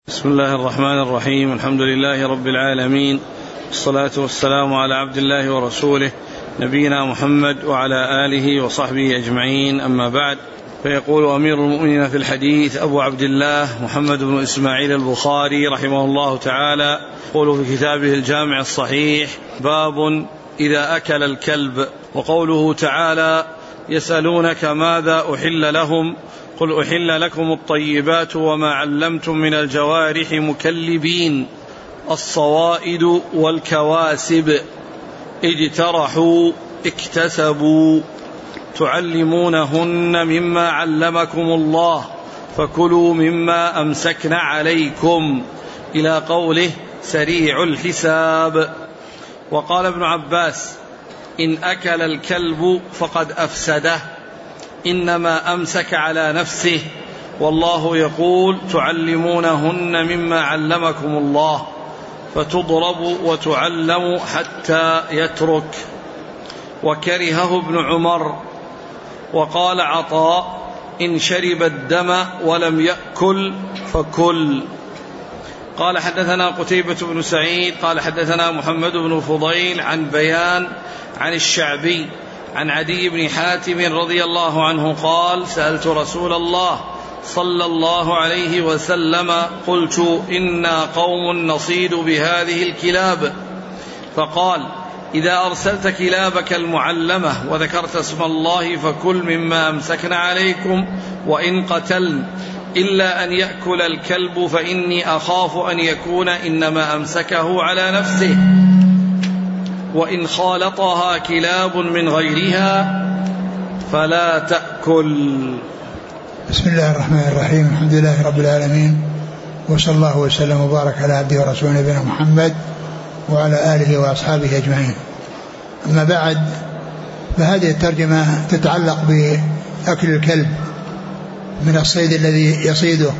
بسم الله الرحمن الرحيم. الحمد لله رب العالمين، والصلاة والسلام على عبد الله ورسوله نبينا محمد وعلى آله وصحبه أجمعين، أما بعد. فيقول أمير المؤمنين في الحديث أبو عبد الله محمد بن إسماعيل البخاري رحمه الله تعالى، يقول في كتابه الجامع الصحيح: باب إذا أكل الكلب. وقوله تعالى: يسألونك ماذا أحل لهم قل أحل لكم الطيبات وما علمتم من الجوارح مكلبين الصوائد والكواسب اجترحوا اكتسبوا تعلمونهن مما علمكم الله فكلوا مما أمسكن عليكم، إلى قوله: سريع الحساب. وقال ابن عباس: إن أكل الكلب فقد أفسده، إنما أمسك على نفسه، والله يقول: تعلمونهن مما علمكم الله، فتضرب وتعلم حتى يترك. وكرهه ابن عمر. وقال عطاء: إن شرب الدم ولم يأكل فكل. قال: حدثنا قتيبة بن سعيد قال حدثنا محمد بن فضيل عن بيان عن الشعبي عن عدي بن حاتم رضي الله عنه قال: سألت رسول الله صلى الله عليه وسلم قلت: إنا قوم نصيد بهذه الكلاب، فقال: إذا أرسلت كلابك المعلمة وذكرت اسم الله فكل مما أمسكن عليكم وإن قتلن، إلا أن يأكل الكلب فإني أخاف أن يكون إنما أمسكه على نفسه، وإن خالطها كلاب من غيرها فلا تأكل. بسم الله الرحمن الرحيم. الحمد لله رب العالمين، وصلى الله وسلم وبارك على عبده ورسوله نبينا محمد وعلى آله وأصحابه أجمعين. أما بعد، فهذه الترجمة تتعلق بأكل الكلب من الصيد الذي يصيده،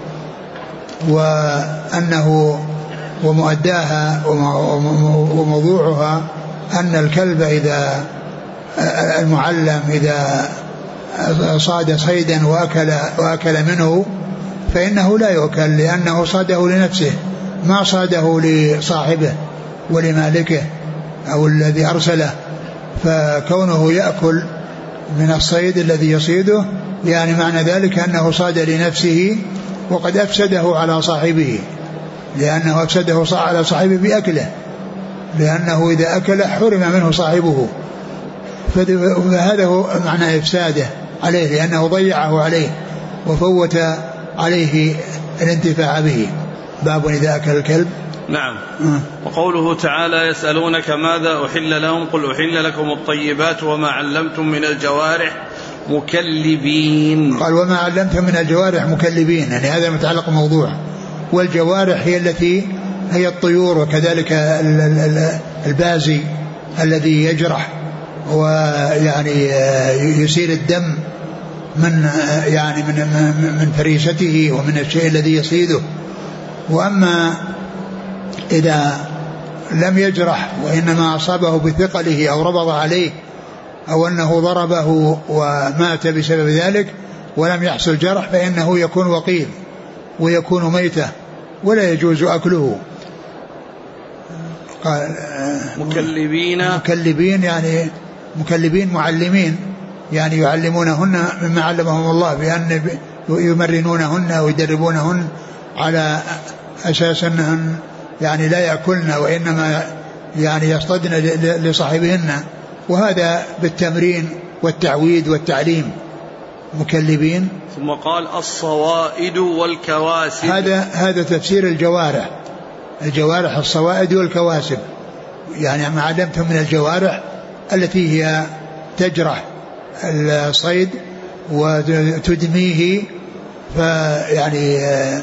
وأنه ومؤداها وموضوعها أن الكلب إذا المعلم إذا صاد صيدا وأكل منه فإنه لا يؤكل، لأنه صاده لنفسه ما صاده لصاحبه ولمالكه أو الذي أرسله. فكونه يأكل من الصيد الذي يصيده يعني معنى ذلك أنه صاد لنفسه وقد أفسده على صاحبه، لأنه أفسده على صاحبه بأكله، لأنه إذا أكل حرم منه صاحبه، فهذا هو معنى إفساده عليه، لأنه ضيعه عليه وفوت عليه الانتفاع به. باب إذا أكل الكلب. نعم. وقوله تعالى: يسألونك ماذا أحل لهم قل أحل لكم الطيبات وما علمتم من الجوارح مكلبين. قال: وما علمتم من الجوارح مكلبين، يعني هذا متعلق موضوع. والجوارح هي التي هي الطيور، وكذلك البازي الذي يجرح ويعني يسيل الدم من يعني من فريسته ومن الشيء الذي يصيده. وأما إذا لم يجرح وإنما أصابه بثقله أو ربض عليه أو أنه ضربه ومات بسبب ذلك ولم يحصل جرح فإنه يكون وقيل ويكون ميتة ولا يجوز أكله. قال: مكلبين يعني مكلبين معلمين، يعني يعلمونهن مما علمهم الله، بأن يمرنونهن ويدربونهن على أساس أنهن يعني لا يأكلن وإنما يعني يصطدن لصاحبهن، وهذا بالتمرين والتعويد والتعليم. مكلبين. ثم قال: الصوائد والكواسب. هذا تفسير الجوارح الصوائد والكواسب، يعني ما علمتم من الجوارح التي هي تجرح الصيد وتدميه، فيعني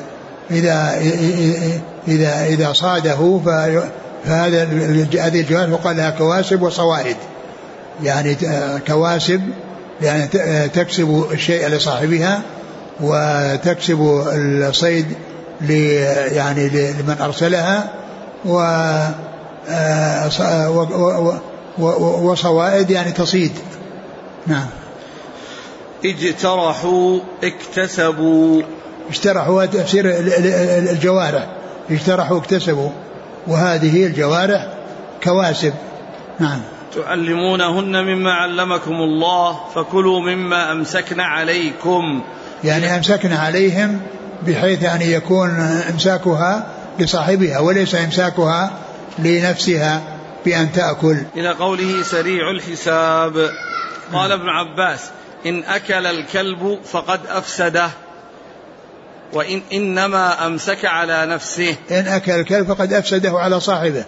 إذا صاده فهذه الجوارح يقال لها كواسب وصوائد. يعني كواسب يعني تكسب الشيء لصاحبها، وتكسب الصيد يعني لمن أرسلها، وصوائد يعني تصيد. نعم. اجترحوا اكتسبوا. اجترحوا تفسير الجوارح، اجترحوا اكتسبوا، وهذه الجوارح كواسب. نعم. تعلمونهن مما علمكم الله فكلوا مما أمسكن عليكم، يعني أمسكن عليهم بحيث أن يكون إمساكها لصاحبها وليس إمساكها لنفسها بأن تأكل. إلى قوله سريع الحساب. قال ابن عباس: إن أكل الكلب فقد أفسده، إنما أمسك على نفسه. إن أكل الكلب فقد أفسده على صاحبه،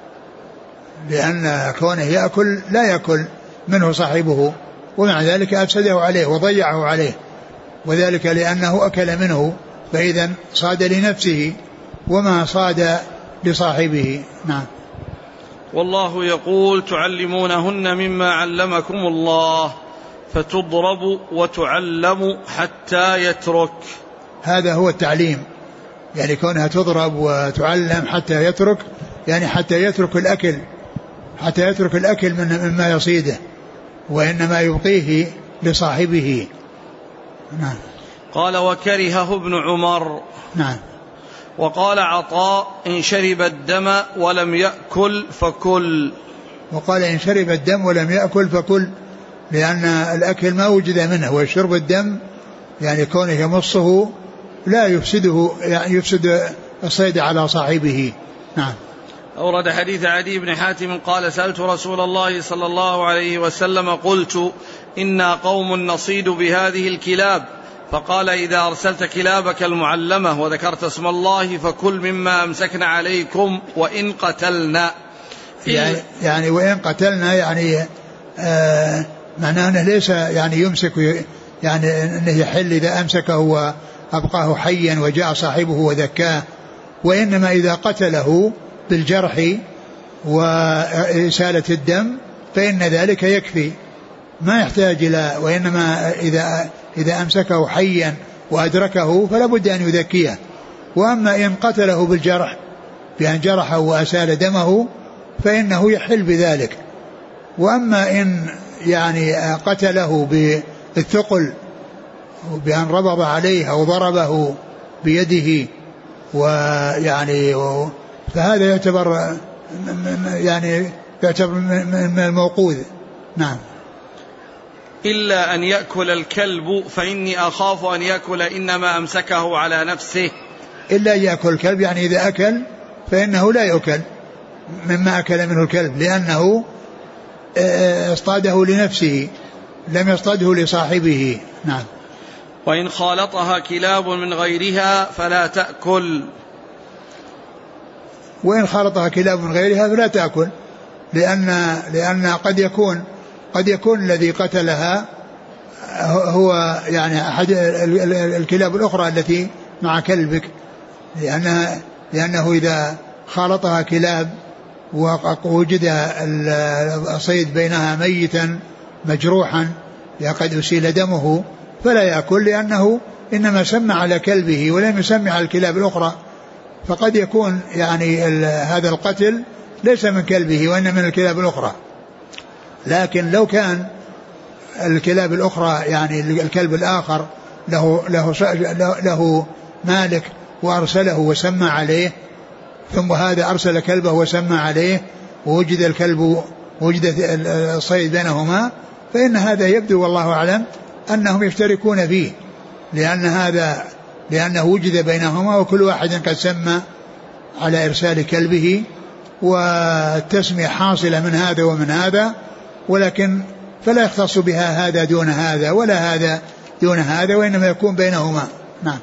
لأن كونه يأكل لا يأكل منه صاحبه، ومع ذلك أفسده عليه وضيعه عليه، وذلك لأنه أكل منه، فإذا صاد لنفسه وما صاد لصاحبه. نعم. والله يقول: تعلمونهن مما علمكم الله فتضرب وتعلم حتى يترك. هذا هو التعليم، يعني كونها تضرب وتعلم حتى يترك، يعني حتى يترك الأكل، حتى يترك الأكل مما يصيده، وإنما يبقيه لصاحبه. نعم. قال: وكرهه ابن عمر. نعم. وقال عطاء: إن شرب الدم ولم يأكل فكل. وقال: إن شرب الدم ولم يأكل فكل، لأن الأكل ما وجد منه، وشرب الدم يعني كونه يمصه لا يفسده، يعني يفسد الصيد على صاحبه. نعم. أورد حديث عدي بن حاتم قال: سألت رسول الله صلى الله عليه وسلم قلت: إنا قوم نصيد بهذه الكلاب، فقال: إذا أرسلت كلابك المعلمة وذكرت اسم الله فكل مما أمسكن عليكم وإن قتلنا. يعني وإن قتلنا، يعني معناه أنه ليس يعني يمسك، يعني أنه يحل إذا أمسكه وأبقاه حيا وجاء صاحبه وذكاه، وإنما إذا قتله بالجرح وإسالة الدم فإن ذلك يكفي، ما يحتاج إلى، وإنما إذا أمسكه حيا وأدركه فلا بد أن يذكيه. وأما إن قتله بالجرح بأن جرحه وأسال دمه فإنه يحل بذلك. وأما إن يعني قتله بالثقل بأن ربض عليه أو ضربه بيده ويعني فهذا يعتبر من الموقوذ. نعم. إلا أن يأكل الكلب فإني أخاف أن يأكل إنما أمسكه على نفسه. إلا يأكل الكلب، يعني إذا أكل فإنه لا يأكل مما أكل منه الكلب، لأنه اصطاده لنفسه لم يصطاده لصاحبه. نعم. وإن خالطها كلاب من غيرها فلا تأكل. وإن خالطها كلاب من غيرها فلا تأكل، لأن قد يكون الذي قتلها هو يعني أحد الكلاب الأخرى التي مع كلبك، لأنه إذا خالطها كلاب ووجد الصيد بينها ميتا مجروحا قد أسيل دمه فلا يأكل، لأنه إنما سمى على كلبه ولم يسمى على الكلاب الأخرى، فقد يكون يعني هذا القتل ليس من كلبه وإنما من الكلاب الأخرى. لكن لو كان الكلاب الأخرى يعني الكلب الآخر له مالك وأرسله وسمى عليه، ثم هذا أرسل كلبه وسمى عليه ووجد الصيد بينهما، فإن هذا يبدو والله أعلم أنهم يشتركون فيه، لأنه وجد بينهما وكل واحد قد سمى على إرسال كلبه، والتسمية حاصلة من هذا ومن هذا، ولكن فلا يختص بها هذا دون هذا ولا هذا دون هذا، وإنما يكون بينهما. نعم.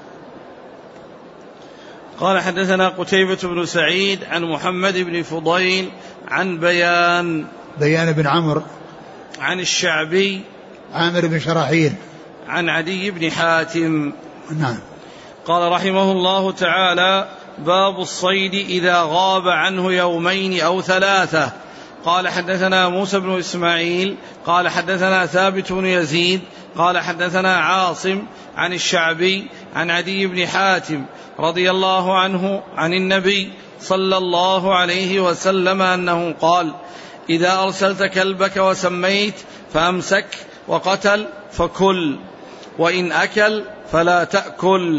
قال: حدثنا قتيبة بن سعيد عن محمد بن فضيل عن بيان بن عمرو عن الشعبي عامر بن شراحيل عن عدي بن حاتم. نعم. قال رحمه الله تعالى: باب الصيد إذا غاب عنه يومين أو ثلاثة. قال: حدثنا موسى بن إسماعيل قال حدثنا ثابت بن يزيد قال حدثنا عاصم عن الشعبي عن عدي بن حاتم رضي الله عنه عن النبي صلى الله عليه وسلم أنه قال: إذا أرسلت كلبك وسميت فأمسك وقتل فكل، وإن أكل فلا تأكل،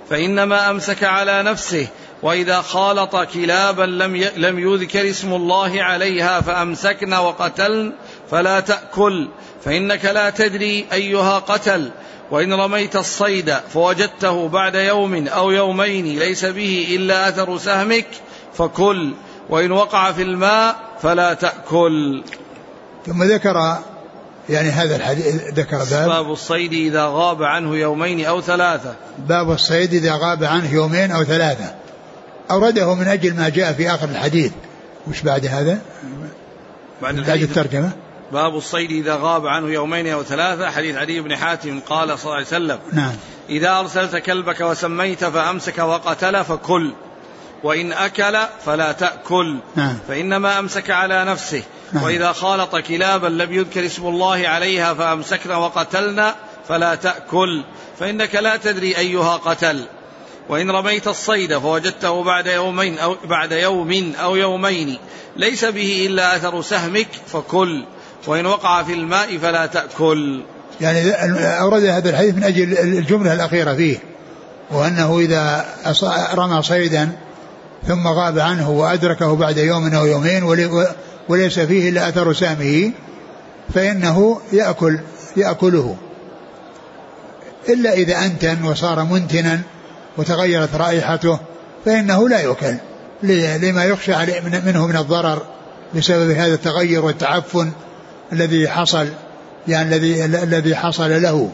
فإنما أمسك على نفسه، وإذا خالط كلابا لم يذكر اسم الله عليها فأمسكن وقتلن فلا تأكل، فإنك لا تدري أيها قتل. وإن رميت الصيد فوجدته بعد يوم أو يومين ليس به إلا أثر سهمك فكل، وإن وقع في الماء فلا تأكل. ثم ذكر يعني هذا الحديث، ذكر باب الصيد إذا غاب عنه يومين أو ثلاثة. باب الصيد إذا غاب عنه يومين أو ثلاثة، أورده من أجل ما جاء في آخر الحديث. وش بعد هذا؟ بعد الترجمة. باب الصيد إذا غاب عنه يومين أو ثلاثة، حديث عدي بن حاتم قال صلى الله عليه وسلم: نعم. إذا أرسلت كلبك وسميت فأمسك وقتل فكل، وإن أكل فلا تأكل. نعم. فإنما أمسك على نفسه. نعم. وإذا خالط كلابا لم يذكر اسم الله عليها فأمسكنا وقتلنا فلا تأكل، فإنك لا تدري أيها قتل. وإن رميت الصيد فوجدته بعد يوم أو يومين ليس به إلا أثر سهمك فكل، وإن وقع في الماء فلا تأكل. يعني أورد هذا الحديث من أجل الجملة الأخيرة فيه، وأنه إذا رمى صيدا ثم غاب عنه وأدركه بعد يوم أو يومين وليس فيه إلا أثر سهمه فإنه يأكله، إلا إذا أنتن وصار منتنا وتغيرت رائحته فإنه لا يؤكل، لما يخشى منه من الضرر بسبب هذا التغير والتعفن الذي حصل، يعني الذي حصل له.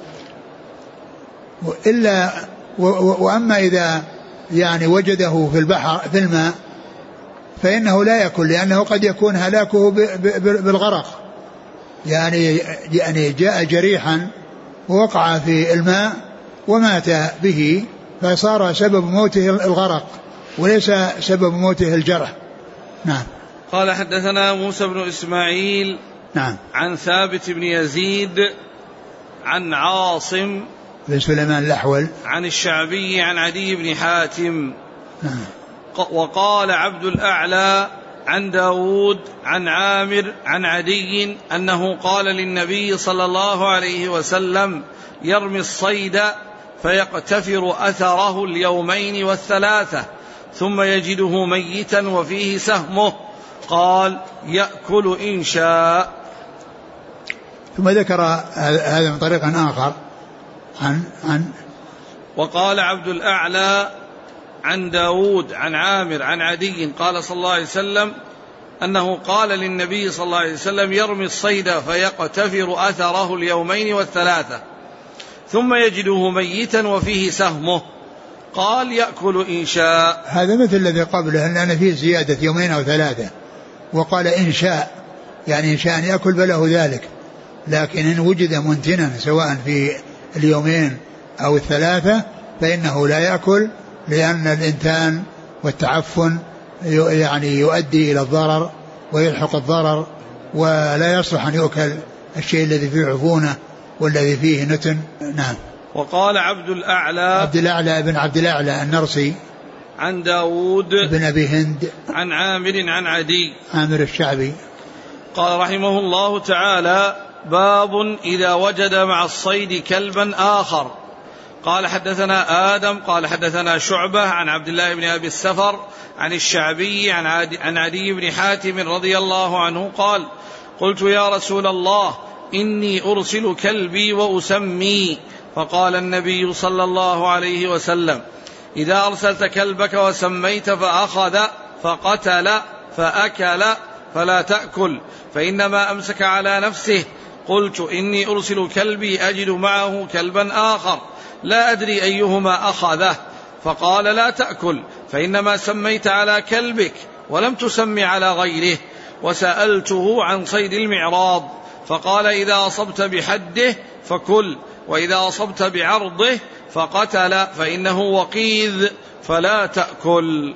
وأما إذا يعني وجده في البحر في الماء فإنه لا يأكل، لأنه قد يكون هلاكه بالغرق، يعني جاء جريحا ووقع في الماء ومات به، فصار سبب موته الغرق وليس سبب موته الجرح. نعم. قال حدثنا موسى بن إسماعيل نعم عن ثابت بن يزيد عن عاصم بن سليمان الأحول عن الشعبي عن عدي بن حاتم. نعم. وقال عبد الأعلى عن داود عن عامر عن عدي أنه قال للنبي صلى الله عليه وسلم: يرمي الصيد فيقتفر أثره اليومين والثلاثة ثم يجده ميتا وفيه سهمه، قال: يأكل إن شاء. ثم ذكر هذا من طريق آخر عن وقال عبد الأعلى عن داود عن عامر عن عدي قال صلى الله عليه وسلم أنه قال للنبي صلى الله عليه وسلم: يرمي الصيد فيقتفر أثره اليومين والثلاثة ثم يجده ميتا وفيه سهمه، قال: يأكل إن شاء. هذا مثل الذي قبله، أن فيه زيادة يومين أو ثلاثة، وقال إن شاء، يعني إن شاء أن يأكل فله ذلك، لكن إن وجد منتنا سواء في اليومين أو الثلاثة فإنه لا يأكل، لأن الإنتان والتعفن يعني يؤدي إلى الضرر ويلحق الضرر، ولا يصلح أن يؤكل الشيء الذي فيه عفونة والذي فيه نتن. نعم. وقال عبد الأعلى بن عبد الأعلى النرسي عن داود بن أبي هند عن عامر عن عدي عامر الشعبي قال رحمه الله تعالى: باب إذا وجد مع الصيد كلبا آخر. قال حدثنا آدم قال حدثنا شعبة عن عبد الله بن أبي السفر عن الشعبي عن عدي بن حاتم رضي الله عنه قال: قلت يا رسول الله إني أرسل كلبي وأسمي، فقال النبي صلى الله عليه وسلم: إذا أرسلت كلبك وسميت فأخذ فقتل فأكل فلا تأكل، فإنما أمسك على نفسه. قلت: إني أرسل كلبي أجد معه كلبا آخر لا أدري أيهما أخذه، فقال: لا تأكل، فإنما سميت على كلبك ولم تسمي على غيره. وسألته عن صيد المعراض فقال: إذا أصبت بحده فكل، وإذا أصبت بعرضه فقتل، فإنه وقيذ فلا تأكل.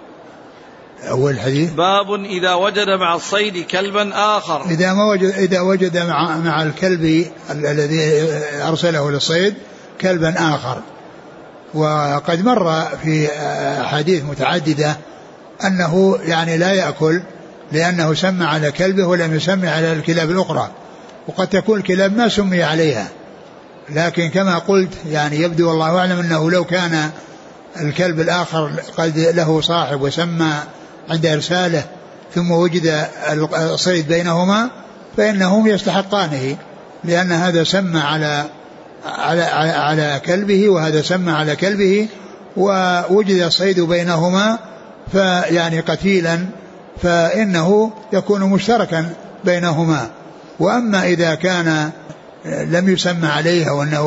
أول حديث: باب إذا وجد مع الصيد كلبا آخر. إذا وجد مع الكلب الذي أرسله للصيد كلبا آخر. وقد مر في حديث متعددة أنه يعني لا يأكل لأنه سمى على كلبه ولم يسمي على الكلاب الأخرى، وقد تكون الكلاب ما سمي عليها، لكن كما قلت يعني يبدو والله أعلم أنه لو كان الكلب الآخر قد له صاحب وسمى عند إرساله ثم وجد الصيد بينهما فإنهم يستحقانه، لأن هذا سمى على كلبه وهذا سمى على كلبه ووجد الصيد بينهما فيعني قتيلا فإنه يكون مشتركا بينهما. وأما إذا كان لم يسمى عليه وأنه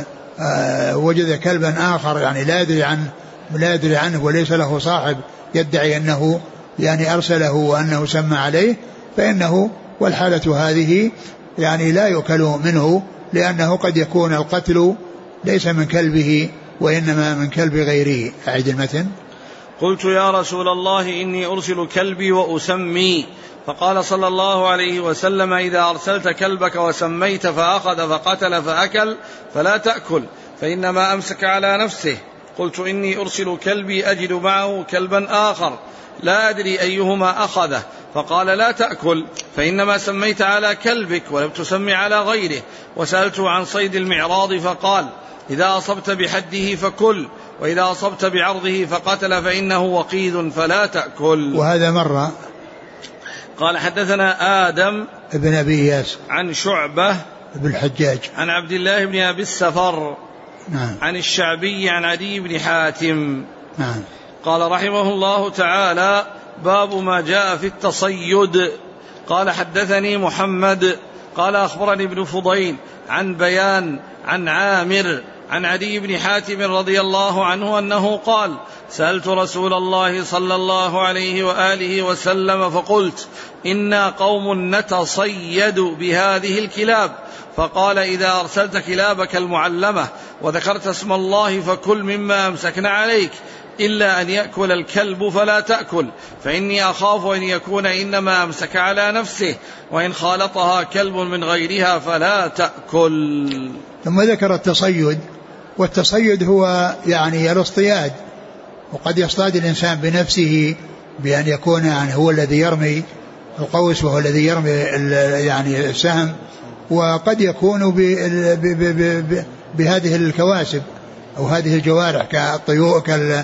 وجد كلبا آخر يعني لا يدري عنه وليس له صاحب يدعي أنه يعني أرسله وأنه سمى عليه فإنه والحالة هذه يعني لا يؤكل منه، لأنه قد يكون القتل ليس من كلبه وإنما من كلب غيره. أعيد المتن. قلت يا رسول الله إني أرسل كلبي وأسمي، فقال صلى الله عليه وسلم إذا أرسلت كلبك وسميت فأخذ فقتل فأكل فلا تأكل فإنما أمسك على نفسه. قلت إني أرسل كلبي أجد معه كلبا آخر لا أدري أيهما أخذه، فقال لا تأكل فإنما سميت على كلبك ولم تسمي على غيره. وسألته عن صيد المعراض فقال إذا أصبت بحده فكل وإذا أصبت بعرضه فقتل فإنه وقيد فلا تأكل. وهذا مرة. قال حدثنا آدم ابن أبي إياس عن شعبة ابن الحجاج عن عبد الله بن أبي السفر نعم. عن الشعبي عن عدي بن حاتم نعم. قال رحمه الله تعالى باب ما جاء في التصيد. قال حدثني محمد قال أخبرني ابن فضيل عن بيان عن عامر عن عدي بن حاتم رضي الله عنه أنه قال سألت رسول الله صلى الله عليه وآله وسلم فقلت إنا قوم نتصيد بهذه الكلاب، فقال إذا أرسلت كلابك المعلمة وذكرت اسم الله فكل مما أمسكنا عليك إلا أن يأكل الكلب فلا تأكل فإني أخاف أن يكون إنما أمسك على نفسه وإن خالطها كلب من غيرها فلا تأكل. ثم ذكر التصيد، والتصيد هو يعني الاصطياد، وقد يصطاد الإنسان بنفسه بأن يكون يعني هو الذي يرمي القوس وهو الذي يرمي يعني السهم، وقد يكون بهذه الكواسب أو هذه الجوارح كالطيور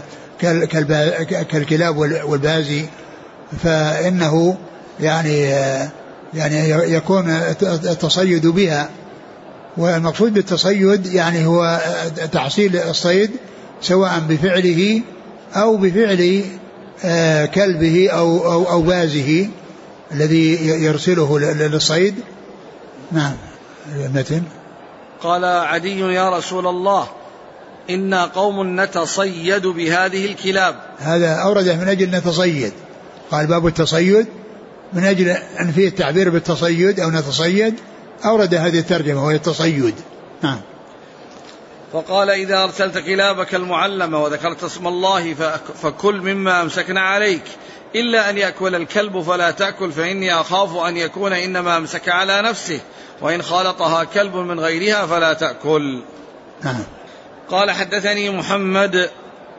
كالكلاب والبازي، فإنه يعني يكون التصيد بها. والمقصود بالتصيد يعني هو تحصيل الصيد سواء بفعله أو بفعل كلبه أو بازه الذي يرسله للصيد. نعم. المتن. قال عدي يا رسول الله إنا قوم نتصيد بهذه الكلاب. هذا أورده من أجل نتصيد، قال باب التصيد من أجل أن فيه التعبير بالتصيد أو نتصيد، أورد هذه الترجمة وهي التصيد. نعم. فقال إذا أرسلت كلابك المعلمة وذكرت اسم الله فكل مما أمسكنا عليك إلا أن يأكل الكلب فلا تأكل فإني أخاف أن يكون إنما أمسك على نفسه وإن خالطها كلب من غيرها فلا تأكل. نعم. قال حدثني محمد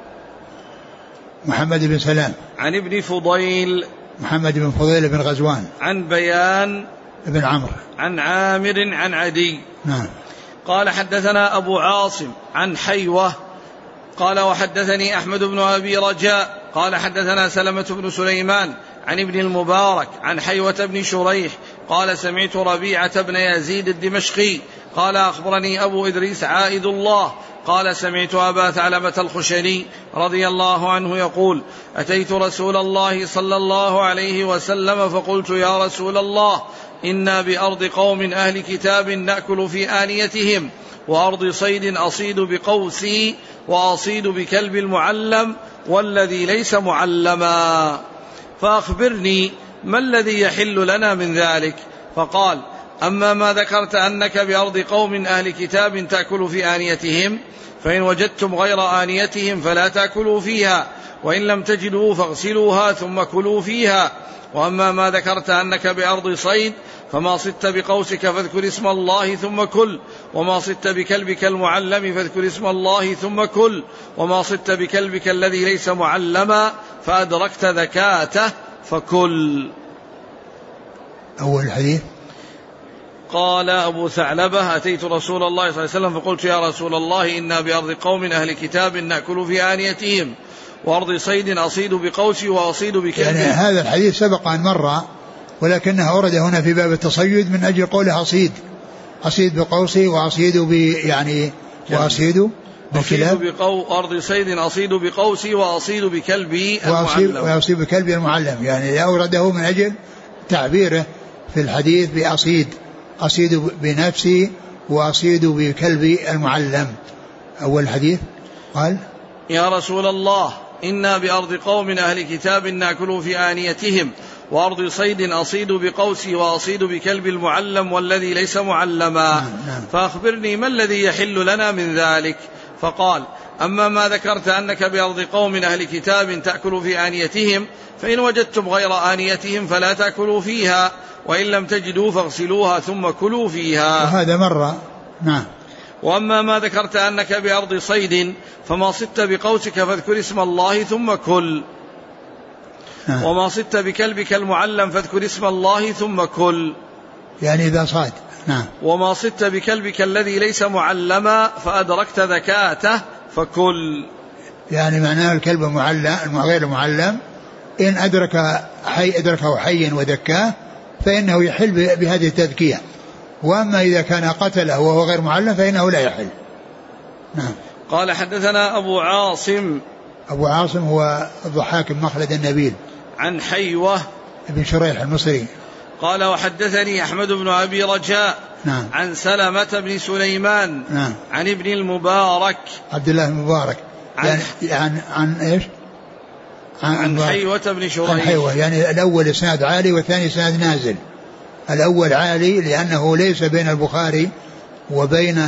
بن سلام عن ابن فضيل محمد بن فضيل بن غزوان عن بيان ابن عمرو عن عامر عن عدي. نعم. قال حدثنا أبو عاصم عن حيوة قال وحدثني أحمد بن أبي رجاء قال حدثنا سلمة بن سليمان عن ابن المبارك عن حيوة بن شريح قال سمعت ربيعة بن يزيد الدمشقي قال أخبرني أبو إدريس عائد الله قال سمعت أبا ثعلبة الخشني رضي الله عنه يقول أتيت رسول الله صلى الله عليه وسلم فقلت يا رسول الله إنا بأرض قوم أهل كتاب نأكل في آنيتهم وأرض صيد أصيد بقوسي وأصيد بكلب المعلم والذي ليس معلما، فأخبرني ما الذي يحل لنا من ذلك؟ فقال أما ما ذكرت أنك بأرض قوم أهل كتاب تأكل في آنيتهم فإن وجدتم غير آنيتهم فلا تأكلوا فيها وإن لم تجدوا فاغسلوها ثم كلوا فيها. وأما ما ذكرت أنك بأرض صيد فما صدت بقوسك فاذكر اسم الله ثم كل وما صدت بكلبك المعلم فاذكر اسم الله ثم كل وما صدت بكلبك الذي ليس معلما فأدركت ذكاته فكل. أول الحديث قال أبو ثعلبة أتيت رسول الله صلى الله عليه وسلم فقلت يا رسول الله إنا بأرض قوم أهل كتاب نأكل في آنيتهم وأرض صيد أصيد بقوسي وأصيد بكلبي. يعني هذا الحديث سبق أن مر ولكنه ورد هنا في باب التصيد من أجل قوله أصيد بقوسي وأصيد يعني وأصيد بكلاب أرض صيد أصيد بقوسي وأصيد بكلبي المعلم وأصيد بكلبي المعلم. يعني أورده من أجل تعبيره في الحديث أصيد بنفسي وأصيد بكلبي المعلم. أول الحديث قال يا رسول الله إنا بأرض قوم أهل كتاب نأكل في آنيتهم وأرض صيد أصيد بقوسي وأصيد بكلب المعلم والذي ليس معلما. فأخبرني ما الذي يحل لنا من ذلك؟ فقال أما ما ذكرت أنك بأرض قوم أهل كتاب تأكل في آنيتهم فإن وجدتم غير آنيتهم فلا تأكلوا فيها وإن لم تجدوا فاغسلوها ثم كلوا فيها. وهذا مرة. نعم. وأما ما ذكرت أنك بأرض صيد فما صدت بقوسك فاذكر اسم الله ثم كل. وما صدت بكلبك المعلم فاذكر اسم الله ثم كل. يعني إذا صاد. نعم. وما صدت بكلبك الذي ليس معلما فأدركت ذكاته فكل. يعني معناه الكلب المعلم غير المعلم إن أدركه حيا وذكاه فإنه يحل بهذه التذكية. وأما إذا كان قتله وهو غير معلم فإنه لا يحل. نعم. قال حدثنا أبو عاصم هو الضحاك بن مخلد النبيل عن حيوة بن شريح المصري. قال وحدثني أحمد بن أبي رجاء. نعم. عن سلمة بن سليمان. نعم. عن ابن المبارك عبد الله المبارك عن إيش؟ عن حيوة بن شريح. عن حيوة يعني الأول إسناد عالي والثاني إسناد نازل. الأول عالي لأنه ليس بين البخاري وبين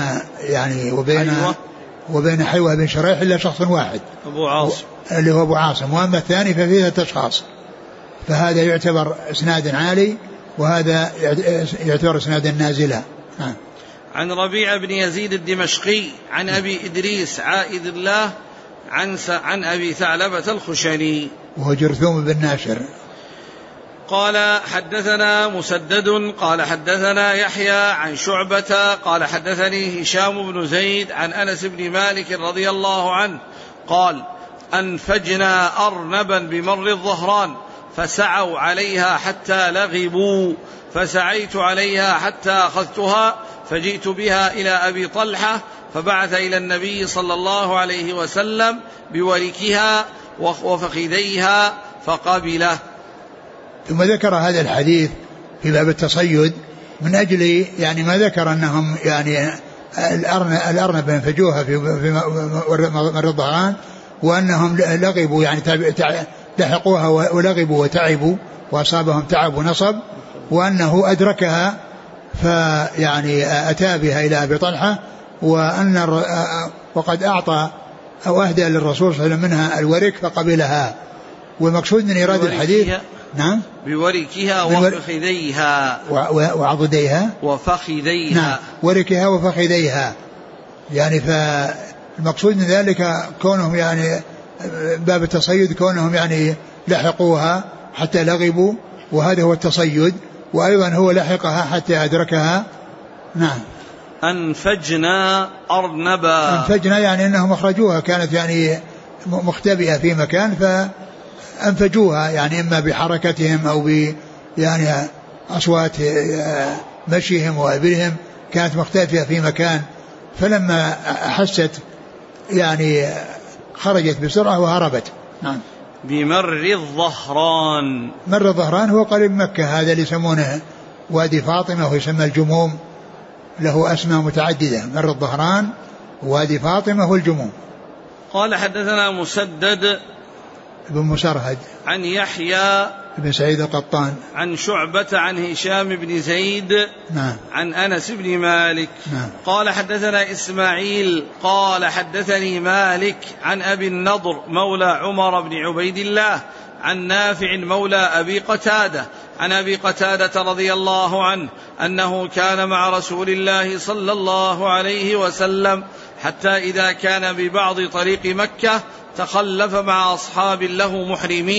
حيوة بن شريح إلا شخص واحد أبو عاصم اللي هو أبو عاصم. وأما الثاني ففيه 3 أشخاص فهذا يعتبر إسناد عالي وهذا يعتبر إسناد نازلا. عن ربيع بن يزيد الدمشقي عن أبي إدريس عائد الله عن أبي ثعلبة الخشني وهو جرثوم بن ناشر. قال حدثنا مسدد قال حدثنا يحيى عن شعبة قال حدثني هشام بن زيد عن أنس بن مالك رضي الله عنه قال أنفجنا أرنبا بمر الظهران فسعوا عليها حتى لغبوا فسعيت عليها حتى أخذتها فجئت بها إلى أبي طلحة فبعث إلى النبي صلى الله عليه وسلم بوركها وفخذيها فقبله. ثم ذكر هذا الحديث في باب التصيد من أجل يعني ما ذكر أنهم يعني الأرنب انفجوها في مر الظهران وأنهم لغبوا يعني لحقوها ولغبوا وتعبوا وأصابهم تعب ونصب وأنه أدركها فيعني أتى بها إلى أبي طلحة وقد أعطى أو أهدى للرسول صلى الله عليه وسلم منها الورك فقبلها. والمقصود من إيراد الحديث نعم بوركها وفخذيها وعضديها وفخذيها. نعم. وركها وفخذيها يعني فالمقصود من ذلك كونهم يعني باب التصيد كونهم يعني لحقوها حتى لغبوا وهذا هو التصيد وأيضا هو لحقها حتى أدركها. نعم. أنفجنا أرنبا. أنفجنا يعني أنهم أخرجوها كانت يعني مختبئة في مكان فأنفجوها يعني إما بحركتهم أو يعني أصوات مشيهم وإبلهم كانت مختفية في مكان فلما أحست يعني خرجت بسرعة وهربت. نعم. بمر الظهران. مر الظهران هو قريب مكة هذا اللي يسمونه وادي فاطمة ويسمى الجموم له أسماء متعددة مر الظهران وادي فاطمة والجموم. قال حدثنا مسدد بن مسرهد عن يحيى بن سعيد القطان عن شعبة عن هشام بن زيد. نعم. عن أنس بن مالك. نعم. قال حدثنا إسماعيل قال حدثني مالك عن أبي النضر مولى عمر بن عبيد الله عن نافع مولى أبي قتادة عن أبي قتادة رضي الله عنه أنه كان مع رسول الله صلى الله عليه وسلم حتى إذا كان ببعض طريق مكة تخلف مع أصحاب له محرمين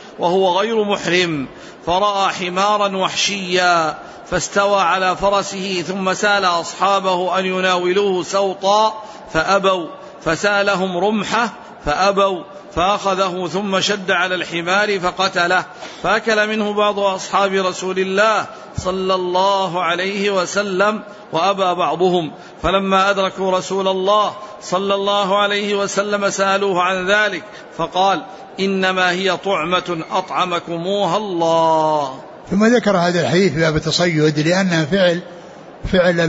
وهو غير محرم، فرأى حمارا وحشيا فاستوى على فرسه، ثم سأل أصحابه أن يناولوه سوطا فأبوا، فسألهم رمحة فأبوا، فأخذه ثم شد على الحمار فقتله، فأكل منه بعض أصحاب رسول الله صلى الله عليه وسلم وأبى بعضهم، فلما أدركوا رسول الله صلى الله عليه وسلم سألوه عن ذلك فقال: إنما هي طعمة أطعمكموها الله. ثم ذكر هذا الحديث باب التصيد لأنه فعل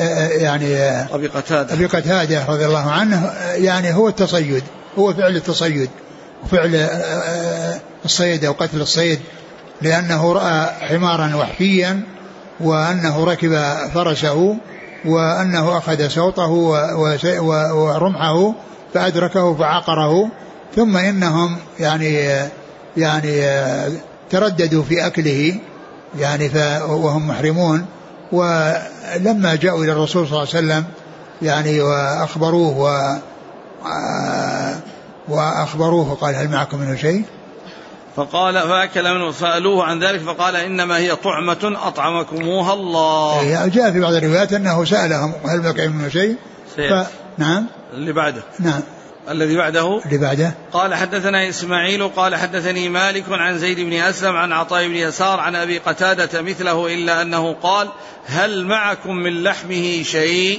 أبي قتادة رضي الله عنه، يعني هو التصيد، هو فعل التصيد وفعل الصيد أو قتل الصيد، لأنه رأى حمارا وحشيا وأنه ركب فرسه وأنه أخذ سوطه ورمحه فأدركه فعقره، ثم إنهم يعني ترددوا في أكله يعني وهم محرمون، ولما جاءوا إلى الرسول صلى الله عليه وسلم يعني وأخبروه قال: هل معكم منه شيء؟ فقال: فأكل منه، سألوه عن ذلك فقال: إنما هي طعمة أطعمكموها الله. جاء في بعض الروايات أنه سألهم: هل معكم منه شيء؟ نعم. اللي بعده. نعم. الذي بعده. اللي بعده. قال: حدثنا إسماعيل قال حدثني مالك عن زيد بن أسلم عن عطاء بن يسار عن أبي قتادة مثله، إلا أنه قال: هل معكم من لحمه شيء؟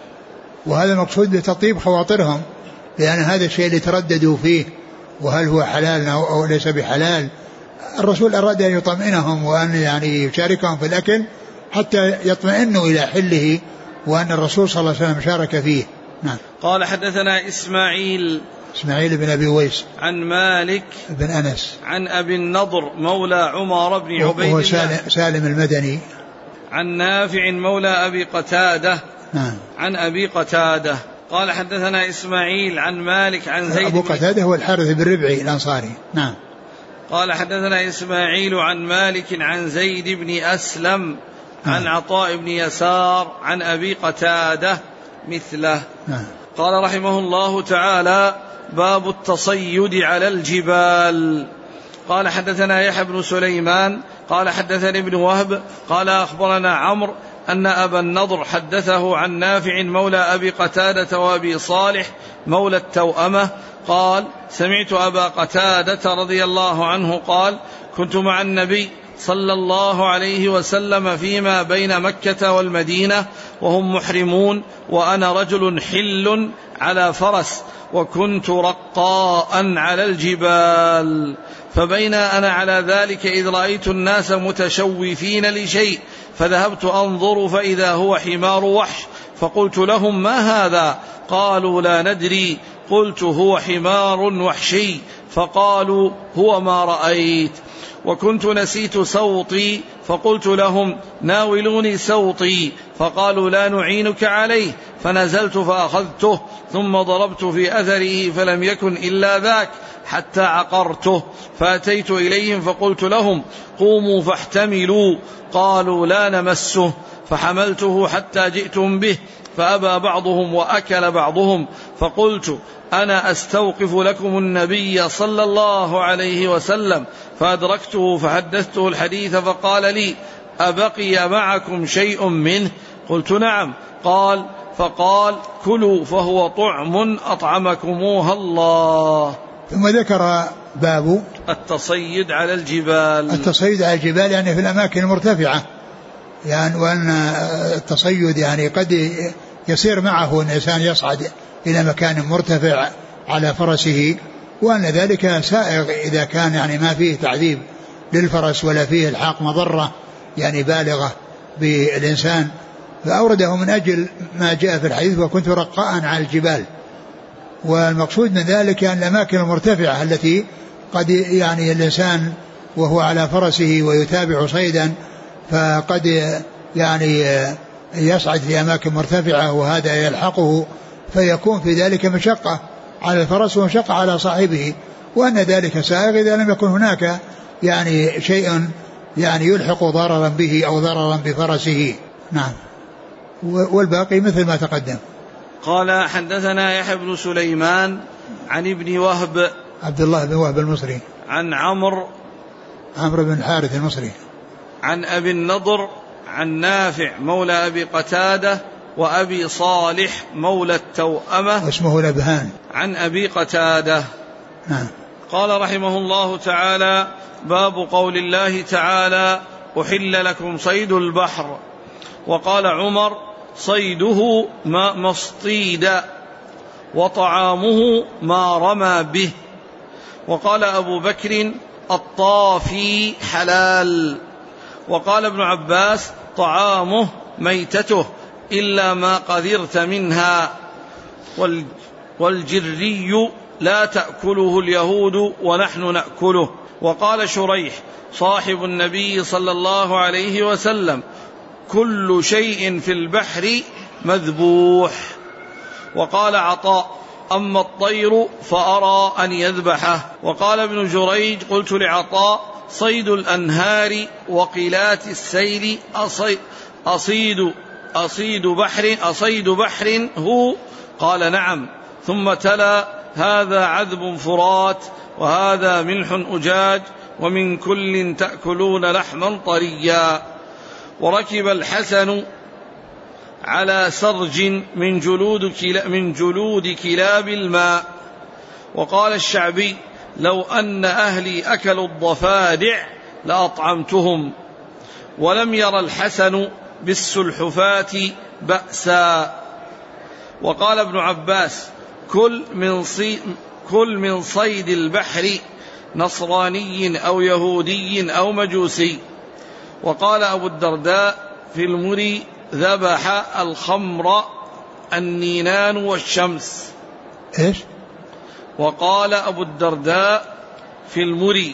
وهذا المقصود بتطيب خواطرهم، لأن هذا الشيء اللي ترددوا فيه وهل هو حلال أو ليس بحلال، الرسول أراد أن يطمئنهم وأن يعني يشاركهم في الأكل حتى يطمئنوا إلى حله، وأن الرسول صلى الله عليه وسلم شارك فيه. نعم. قال: حدثنا إسماعيل بن أبي ويس عن مالك بن أنس عن أبي النضر مولى عمر بن عبيد وهو سالم المدني عن نافع مولى أبي قتادة. نعم. عن أبي قتادة قال: حدثنا إسماعيل عن مالك عن زيد. أبو قتادة هو الحارث بن ربعي الأنصاري. نعم. قال: حدثنا إسماعيل عن مالك عن زيد بن أسلم عن عطاء بن يسار عن أبي قتادة مثله. قال رحمه الله تعالى: باب التصيد على الجبال. قال: حدثنا يحيى بن سليمان قال حدثني ابن وهب قال أخبرنا عمرو أن أبا النضر حدثه عن نافع مولى أبي قتادة وأبي صالح مولى التوأمة قال: سمعت أبا قتادة رضي الله عنه قال: كنت مع النبي صلى الله عليه وسلم فيما بين مكة والمدينة وهم محرمون، وأنا رجل حل على فرس، وكنت رقاء على الجبال، فبين أنا على ذلك إذ رأيت الناس متشوفين لشيء، فذهبت أنظر فإذا هو حمار وحش، فقلت لهم: ما هذا؟ قالوا: لا ندري. قلت: هو حمار وحشي. فقالوا: هو ما رأيت. وكنت نسيت سوطي، فقلت لهم: ناولوني سوطي، فقالوا: لا نعينك عليه. فنزلت فأخذته ثم ضربت في أثره فلم يكن إلا ذاك حتى عقرته، فأتيت إليهم فقلت لهم: قوموا فاحتملوا. قالوا: لا نمسه. فحملته حتى جئتم به، فأبى بعضهم وأكل بعضهم، فقلت: أنا أستوقف لكم النبي صلى الله عليه وسلم، فأدركته فحدثته الحديث فقال لي: أبقي معكم شيء منه؟ قلت: نعم. فقال: كلوا فهو طعم أطعمكموها الله. ثم ذكر باب التصيد على الجبال. التصيد على الجبال يعني في الأماكن المرتفعة، يعني وأن التصيد يعني قد يصير معه الإنسان يصعد إلى مكان مرتفع على فرسه، وأن ذلك سائغ إذا كان يعني ما فيه تعذيب للفرس ولا فيه الحاق مضرة يعني بالغة بالإنسان، فأورده من أجل ما جاء في الحديث: وكنت رقاء على الجبال. والمقصود من ذلك أن الأماكن المرتفعة التي قد يعني الإنسان وهو على فرسه ويتابع صيدا فقد يعني يصعد في أماكن مرتفعة وهذا يلحقه، فيكون في ذلك مشقة على الفرس ومشقة على صاحبه، وأن ذلك سائغ إذا لم يكن هناك يعني شيء يعني يلحق ضررا به أو ضررا بفرسه. نعم. والباقي مثل ما تقدم. قال: حدثنا يحيى بن سليمان عن ابن وهب عبد الله بن وهب المصري عن عمرو عمرو بن الحارث المصري. عن أبي النضر عن نافع مولى أبي قتادة وأبي صالح مولى التوأمة اسمه نبهان عن أبي قتادة. قال رحمه الله تعالى: باب قول الله تعالى: أحل لكم صيد البحر. وقال عمر: صيده ما اصطيد وطعامه ما رمى به. وقال أبو بكر: الطافي حلال. وقال ابن عباس: طعامه ميتته إلا ما قذرت منها، والجري لا تأكله اليهود ونحن نأكله. وقال شريح صاحب النبي صلى الله عليه وسلم: كل شيء في البحر مذبوح. وقال عطاء: أما الطير فأرى أن يذبحه. وقال ابن جريج: قلت لعطاء: صيد الأنهار وقلات السيل أصيد بحر هو؟ قال: نعم. ثم تلا: هذا عذب فرات وهذا ملح أجاج ومن كل تأكلون لحما طريا. وركب الحسن على سرج من جلود كلاب الماء. وقال الشعبي: لو أن أهلي أكلوا الضفادع لأطعمتهم. ولم ير الحسن بالسلحفاة بأسا. وقال ابن عباس: كل من صيد البحر نصراني أو يهودي أو مجوسي. وقال أبو الدرداء في المري: ذبح الخمر النينان والشمس. إيش؟ وقال أبو الدرداء في المري: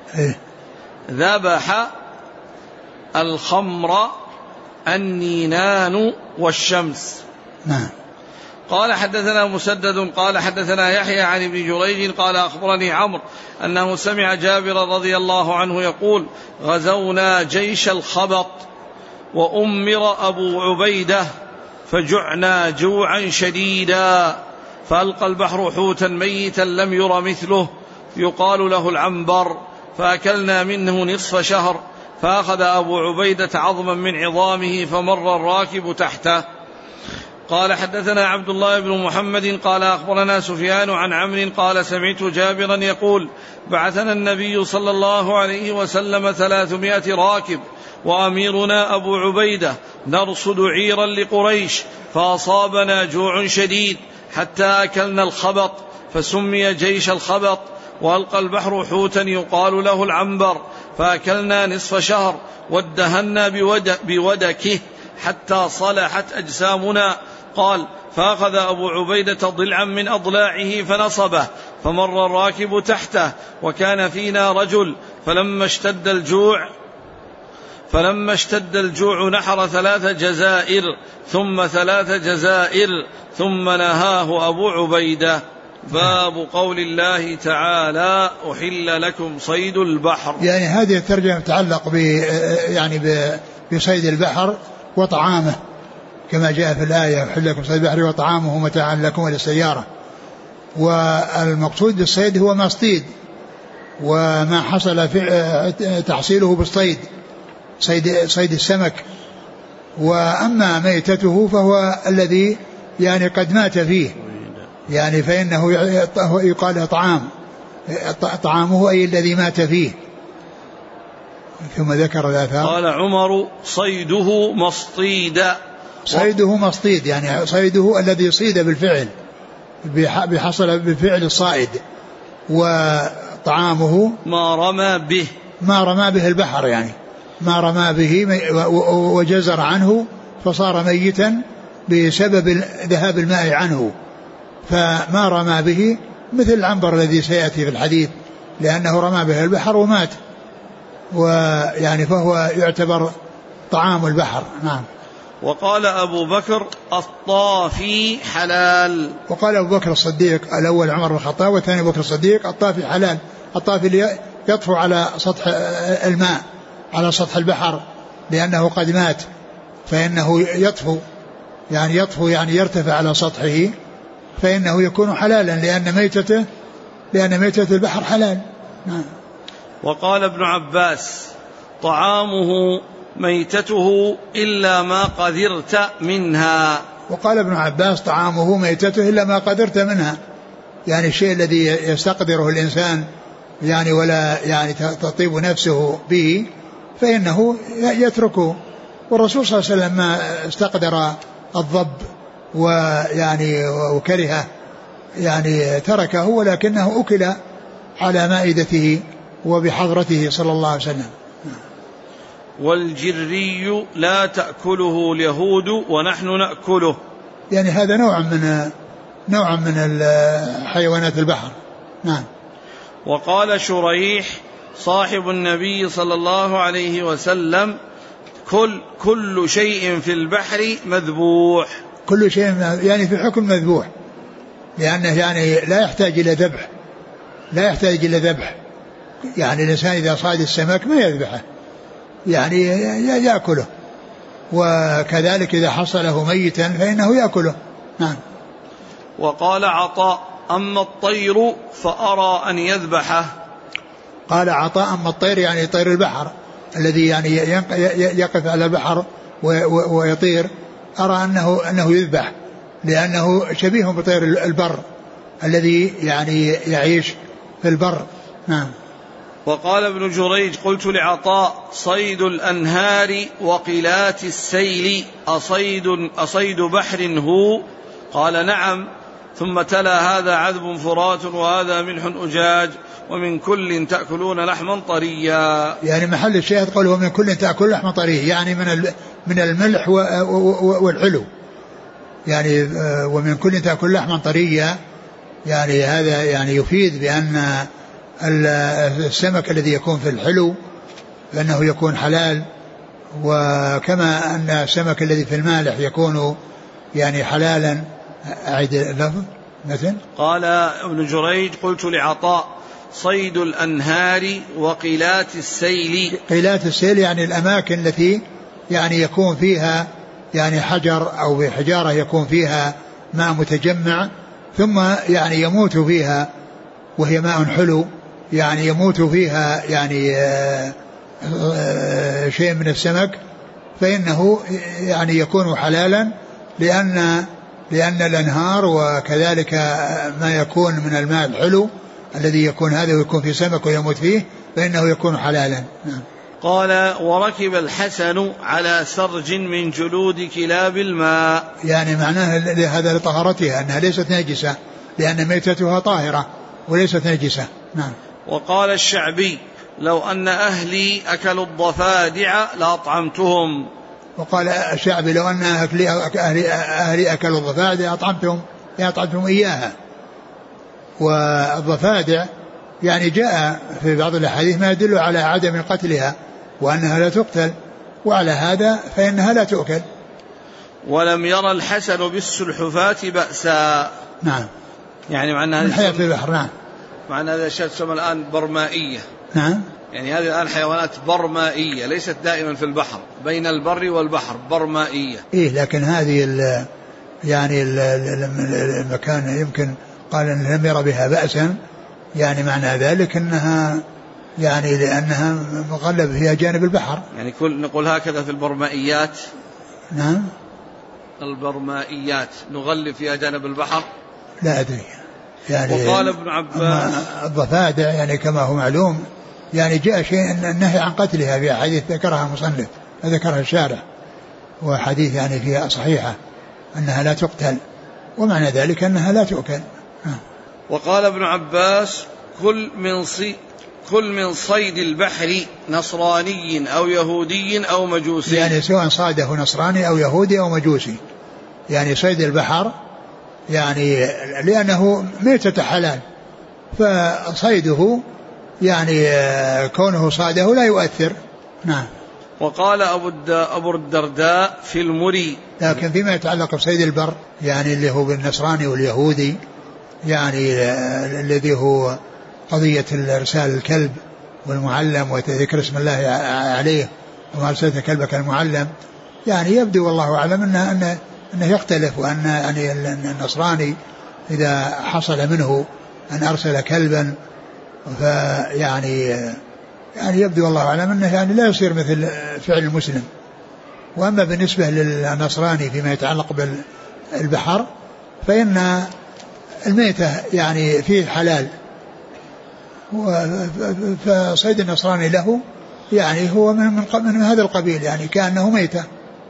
ذبح الخمر النينان والشمس. نعم. قال حدثنا مسدد قال حدثنا يحيى عن ابن جريج قال أخبرني عمرو أنه سمع جابر رضي الله عنه يقول: غزونا جيش الخبط وأمر أبو عبيدة فجعنا جوعا شديدا، فألقى البحر حوتا ميتا لم ير مثله يقال له العنبر، فأكلنا منه نصف شهر، فأخذ أبو عبيدة عظما من عظامه فمر الراكب تحته. قال حدثنا عبد الله بن محمد قال أخبرنا سفيان عن عمرو قال: سمعت جابرا يقول: بعثنا النبي صلى الله عليه وسلم 300 راكب وأميرنا أبو عبيدة نرصد عيرا لقريش، فأصابنا جوع شديد حتى أكلنا الخبط فسمي جيش الخبط. وألقى البحر حوتا يقال له العنبر، فأكلنا نصف شهر وادهنا بودكه حتى صلحت أجسامنا. قال: فأخذ أبو عبيدة ضلعا من أضلاعه فنصبه، فمر الراكب تحته، وكان فينا رجل فلما اشتد الجوع نحر 3 جزائر ثم 3 جزائر ثم نهاه أبو عبيدة. باب قول الله تعالى: أحل لكم صيد البحر. يعني هذه الترجمة تتعلق بصيد البحر وطعامه كما جاء في الآية: أحل لكم صيد البحر وطعامه متاعا لكم وللسيارة. والمقصود بالصيد هو ما اصطيد وما حصل تحصيله بالصيد، صيد السمك. وأما ميتته فهو الذي يعني قد مات فيه، يعني فإنه يقال طعامه أي الذي مات فيه. ثم ذكر الآثار. قال عمر: صيده مصطيد، يعني صيده الذي صيد بالفعل، بحصل بالفعل الصائد. وطعامه ما رمى به البحر، يعني ما رمى به وجزر عنه فصار ميتا بسبب ذهاب الماء عنه. فما رمى به مثل العنبر الذي سيأتي في الحديث، لأنه رمى به البحر ومات، ويعني فهو يعتبر طعام البحر. نعم. وقال أبو بكر: الطافي حلال. وقال أبو بكر الصديق، الأول عمر بن الخطاب والثاني أبو بكر الصديق: الطافي حلال. الطافي اللي يطفو على سطح الماء، على سطح البحر، لأنه قد مات، فإنه يطفو يعني يرتفع على سطحه، فإنه يكون حلالا لأن ميتة البحر حلال. نعم. وقال ابن عباس: طعامه ميتته إلا ما قدرت منها. وقال ابن عباس: طعامه ميتته إلا ما قدرت منها، يعني الشيء الذي يستقدره الإنسان يعني ولا يعني تطيب نفسه به فإنه يتركه. والرسول صلى الله عليه وسلم ما استقدر الضب ويعني وكرهه يعني تركه، ولكنه أكل على مائدته وبحضرته صلى الله عليه وسلم. والجري لا تأكله اليهود ونحن نأكله، يعني هذا نوع من حيوانات البحر. نعم. وقال شريح صاحب النبي صلى الله عليه وسلم: كل شيء في البحر مذبوح. كل شيء يعني في حكم مذبوح، لأنه يعني لا يحتاج إلى ذبح، يعني الإنسان إذا صاد السمك ما يذبحه، يعني يأكله، وكذلك إذا حصله ميتا فإنه يأكله. نعم. وقال عطاء: أما الطير فأرى أن يذبحه. قال عطاء: أما الطير يعني طير البحر الذي يعني يقف على البحر ويطير، أرى أنه يذبح، لأنه شبيه بطير البر الذي يعني يعيش في البر. نعم. وقال ابن جريج: قلت لعطاء: صيد الأنهار وقلات السيل أصيد بحر هو؟ قال: نعم. ثم تلا: هذا عذب فرات وهذا ملح أجاج ومن كل تأكلون لحما طريا. يعني محل الشاهد قوله ومن كل تأكل لحما طريا، يعني من الملح والحلو، يعني ومن كل تأكل لحما طريا، يعني هذا يعني يفيد بأن السمك الذي يكون في الحلو فإنه يكون حلال، وكما أن السمك الذي في المالح يكون يعني حلالا. أعيد اللفظ مثلا. قال ابن جريج: قلت لعطاء: صيد الأنهار وقلات السيل. قلات السيل يعني الأماكن التي يعني يكون فيها يعني حجر أو بحجارة يكون فيها ماء متجمع ثم يعني يموت فيها، وهي ماء حلو، يعني يموت فيها يعني شيء من السمك، فإنه يعني يكون حلالا، لأن الأنهار وكذلك ما يكون من الماء الحلو الذي يكون هذا ويكون في سمك ويموت فيه فإنه يكون حلالا. قال: وركب الحسن على سرج من جلود كلاب الماء. يعني معناه هذا لطهارتها أنها ليست نجسة، لأن ميتتها طاهرة وليست نجسة. نعم. وقال الشعبي: لو أن أهلي أكلوا الضفادع لأطعمتهم. وقال الشعبي: لو أن أهلي أكلوا الضفادع أطعمتهم إياها. والضفادع يعني جاء في بعض الأحاديث ما يدل على عدم قتلها وأنها لا تقتل، وعلى هذا فإنها لا تؤكل. ولم يرى الحسن بالسلحفاة بأسا. نعم. يعني معنى من حياة البحر. نعم. معنى هذا الشيء تسمى الآن برمائية. نعم. يعني هذه الآن حيوانات برمائية ليست دائما في البحر، بين البر والبحر برمائية. إيه، لكن هذه يعني المكان يمكن قال إن لم يرى بها بأسا، يعني معنى ذلك أنها يعني لأنها مغلب فيها جانب البحر. يعني نقول هكذا في البرمائيات. نعم. البرمائيات نغلب فيها جانب البحر. لا أدري يعني. وقال ابن عباس: الضفادع يعني كما هو معلوم يعني جاء شيء النهي عن قتلها في حديث ذكرها المصنف ذكرها الشارع، وحديث يعني فيها صحيحة أنها لا تقتل، ومعنى ذلك أنها لا تؤكل. وقال ابن عباس: كل من صيد البحر نصراني أو يهودي أو مجوسي. يعني سواء صاده نصراني أو يهودي أو مجوسي، يعني صيد البحر يعني لأنه ميتة حلال، فصيده يعني كونه صاده لا يؤثر. نعم. وقال أبو الدرداء في المري. لكن فيما يتعلق بصيد البر يعني اللي هو بالنصراني واليهودي، يعني الذي هو قضية إرسال الكلب والمعلم وذكر اسم الله عليه وما أرسلت كلبك المعلم، يعني يبدو والله أعلم أنه يختلف، وأن يعني النصراني إذا حصل منه أن أرسل كلبا فيعني يعني يبدو الله أعلم أنه يعني لا يصير مثل فعل المسلم. وأما بالنسبة للنصراني فيما يتعلق بالبحر فإن الميتة يعني فيه حلال، فصيد النصراني له يعني هو من هذا القبيل، يعني كأنه ميتة.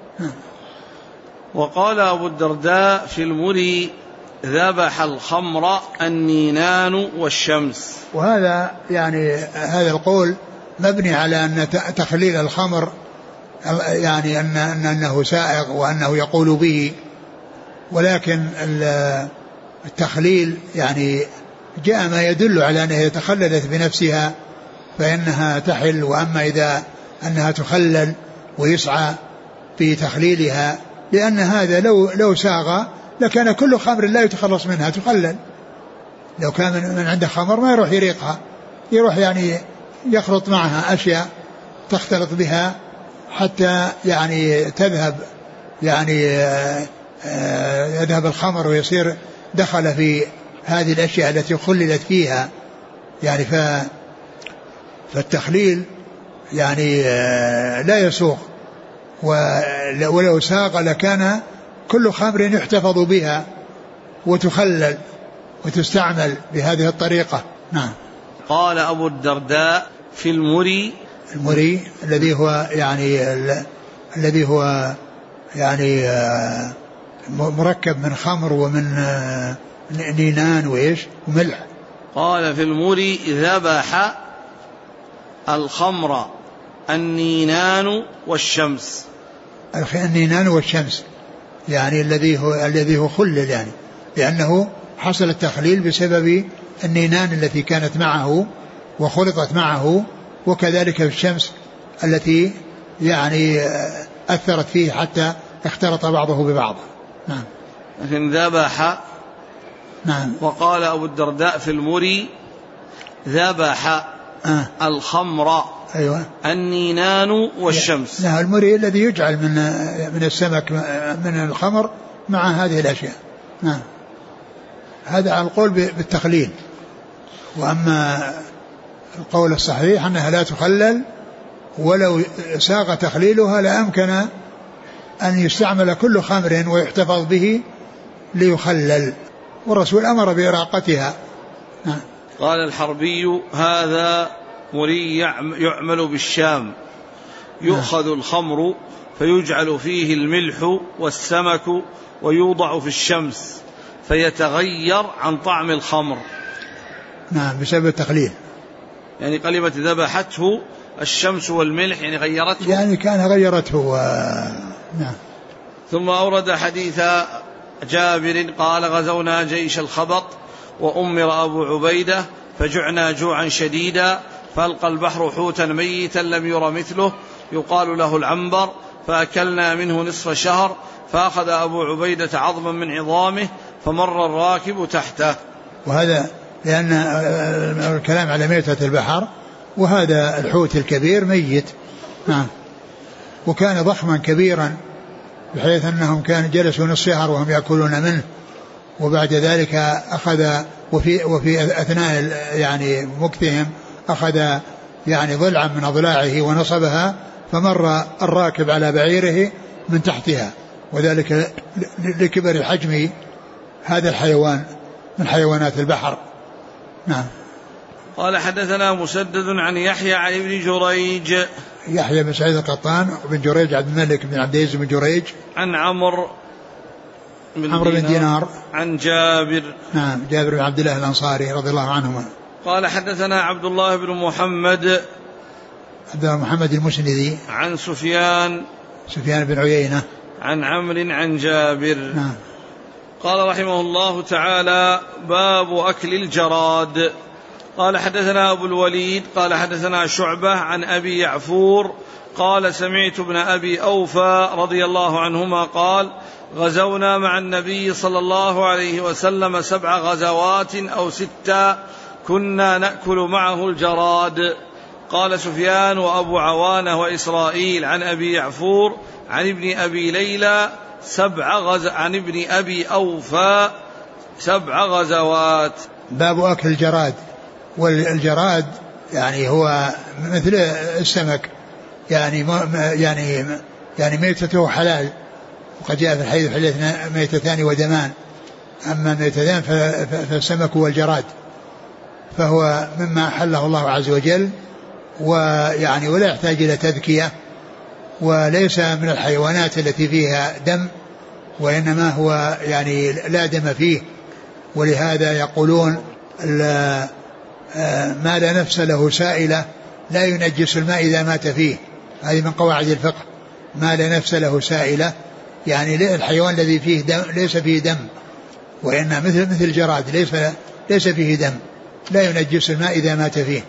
وقال أبو الدرداء في المري ذبح الخمر النينان والشمس. وهذا يعني هذا القول مبني على أن تخليل الخمر يعني أنه سائغ وأنه يقول به، ولكن التخليل يعني جاء ما يدل على أنها تخللت بنفسها فإنها تحل، وأما إذا أنها تخلل ويسعى في تخليلها، لأن هذا لو ساغ لكان كل خمر لا يتخلص منها تخلل. لو كان من عنده خمر ما يروح يريقها، يروح يعني يخلط معها أشياء تختلط بها حتى يعني تذهب، يعني يذهب الخمر ويصير دخل في هذه الأشياء التي خللت فيها يعني. فالتخليل يعني لا يسوغ، ولو ساغ لكان كل خمر يحتفظ بها وتخلل وتستعمل بهذه الطريقة. نعم. قال أبو الدرداء في المري الذي هو يعني مركب من خمر ومن نينان وإيش وملح. قال في المري ذبح الخمر النينان والشمس. النينان والشمس يعني الذي هو خلل، يعني لأنه حصل التخليل بسبب النينان التي كانت معه وخلطت معه، وكذلك الشمس التي يعني أثرت فيه حتى اختلط بعضه ببعض. نعم. لكن ذبح. نعم. وقال أبو الدرداء في المري ذبح الخمر أيوة النينان والشمس. نعم. المري الذي يجعل من السمك من الخمر مع هذه الأشياء. نعم. هذا على القول بالتخليل. وأما القول الصحيح أنها لا تخلل، ولو ساغ تخليلها لأمكن أن يستعمل كل خمر ويحتفظ به ليخلل، والرسول أمر بإراقتها. نعم. قال الحربي هذا مري يعمل بالشام، يؤخذ الخمر فيجعل فيه الملح والسمك ويوضع في الشمس فيتغير عن طعم الخمر. نعم. بسبب التخليل. يعني كلمة ذبحته الشمس والملح يعني غيرته، يعني كان غيرته. نعم. ثم أورد حديث جابر قال غزونا جيش الخبط وأمر أبو عبيدة فجعنا جوعا شديدا، فألقى البحر حوتا ميتا لم ير مثله يقال له العنبر، فأكلنا منه نصف شهر، فأخذ أبو عبيدة عظما من عظامه فمر الراكب تحته. وهذا لأن الكلام على ميتة البحر، وهذا الحوت الكبير ميت. نعم. وكان ضخما كبيرا بحيث أنهم كانوا جلسوا نصف شهر وهم يأكلون منه، وبعد ذلك أخذ وفي أثناء يعني مكثهم أخذ يعني ضلعا من أضلاعه ونصبها، فمر الراكب على بعيره من تحتها، وذلك لكبر حجم هذا الحيوان من حيوانات البحر. نعم. قال حدثنا مسدد عن يحيى عن ابن جريج، يحيى بن سعيد القطان وابن جريج عبد الملك بن عبد العزيز بن جريج، عن عمرو بن دينار عن جابر. نعم. جابر بن عبد الله الأنصاري رضي الله عنهما. قال حدثنا عبد الله بن محمد المسندي عن سفيان بن عيينة عن عمرو عن جابر. نعم. قال رحمه الله تعالى باب أكل الجراد. قال حدثنا أبو الوليد قال حدثنا شعبة عن أبي يعفور قال سمعت ابن أبي أوفى رضي الله عنهما قال غزونا مع النبي صلى الله عليه وسلم 7 غزوات أو 6 كنا نأكل معه الجراد. قال سفيان وأبو عوانة وإسرائيل عن أبي يعفور عن ابن أبي ليلى عن ابن أبي أوفى 7 غزوات. باب أكل الجراد. والجراد يعني هو مثل السمك، يعني ميتته حلال، وقد جاء في الحديث ميتتان ودمان، أما ميتتان فالسمك والجراد، فهو مما أحله الله عز وجل، ويعني ولا يحتاج إلى تذكية، وليس من الحيوانات التي فيها دم، وإنما هو يعني لا دم فيه. ولهذا يقولون ما لا نفس له سائلة لا ينجس الماء إذا مات فيه. هذه من قواعد الفقه، ما لا نفس له سائلة، يعني الحيوان الذي فيه دم ليس فيه دم، وإن مثل الجراد ليس فيه دم لا ينجس الماء إذا مات فيه.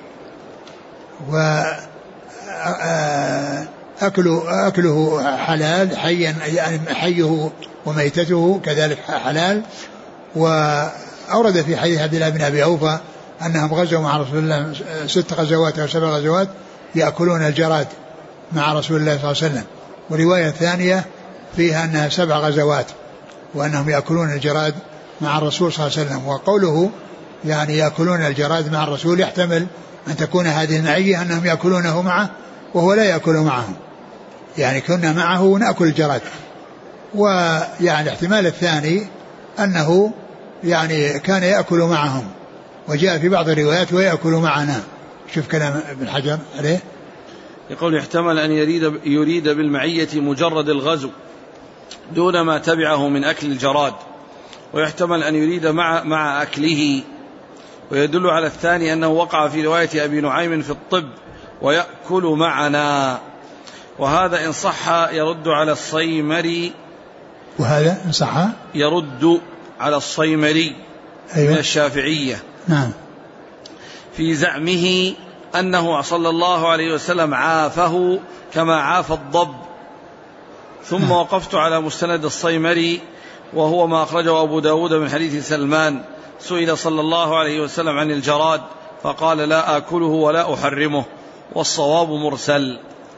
وأكله حلال حيا، يعني حيه وميتته كذلك حلال. وأورد في حديث عبد الله بن أبي أوفى أنهم غزوا مع رسول الله 6 غزوات أو 7 غزوات يأكلون الجراد مع رسول الله صلى الله عليه وسلم. ورواية ثانية فيها أنها 7 غزوات وأنهم يأكلون الجراد مع الرسول صلى الله عليه وسلم. وقوله يعني يأكلون الجراد مع الرسول يحتمل أن تكون هذه المعية أنهم يأكلونه معه وهو لا يأكل معهم، يعني كنا معه ونأكل الجراد. ويعني الاحتمال الثاني أنه يعني كان يأكل معهم، وجاء في بعض الروايات ويأكل معنا. شوف كلام ابن حجر عليه، يقول يحتمل أن يريد بالمعية مجرد الغزو دون ما تبعه من أكل الجراد، ويحتمل أن يريد مع أكله. ويدل على الثاني أنه وقع في رواية أبي نعيم في الطب ويأكل معنا، وهذا إن صح يرد على الصيمري، وهذا إن صح يرد على الصيمري من الشافعية نعم في زعمه أنه صلى الله عليه وسلم عافه كما عاف الضب. ثم وقفت على مستند الصيمري وهو ما أخرجه أبو داود من حديث سلمان، سئل صلى الله عليه وسلم عن الجراد فقال لا آكله ولا أحرمه، والصواب مرسل.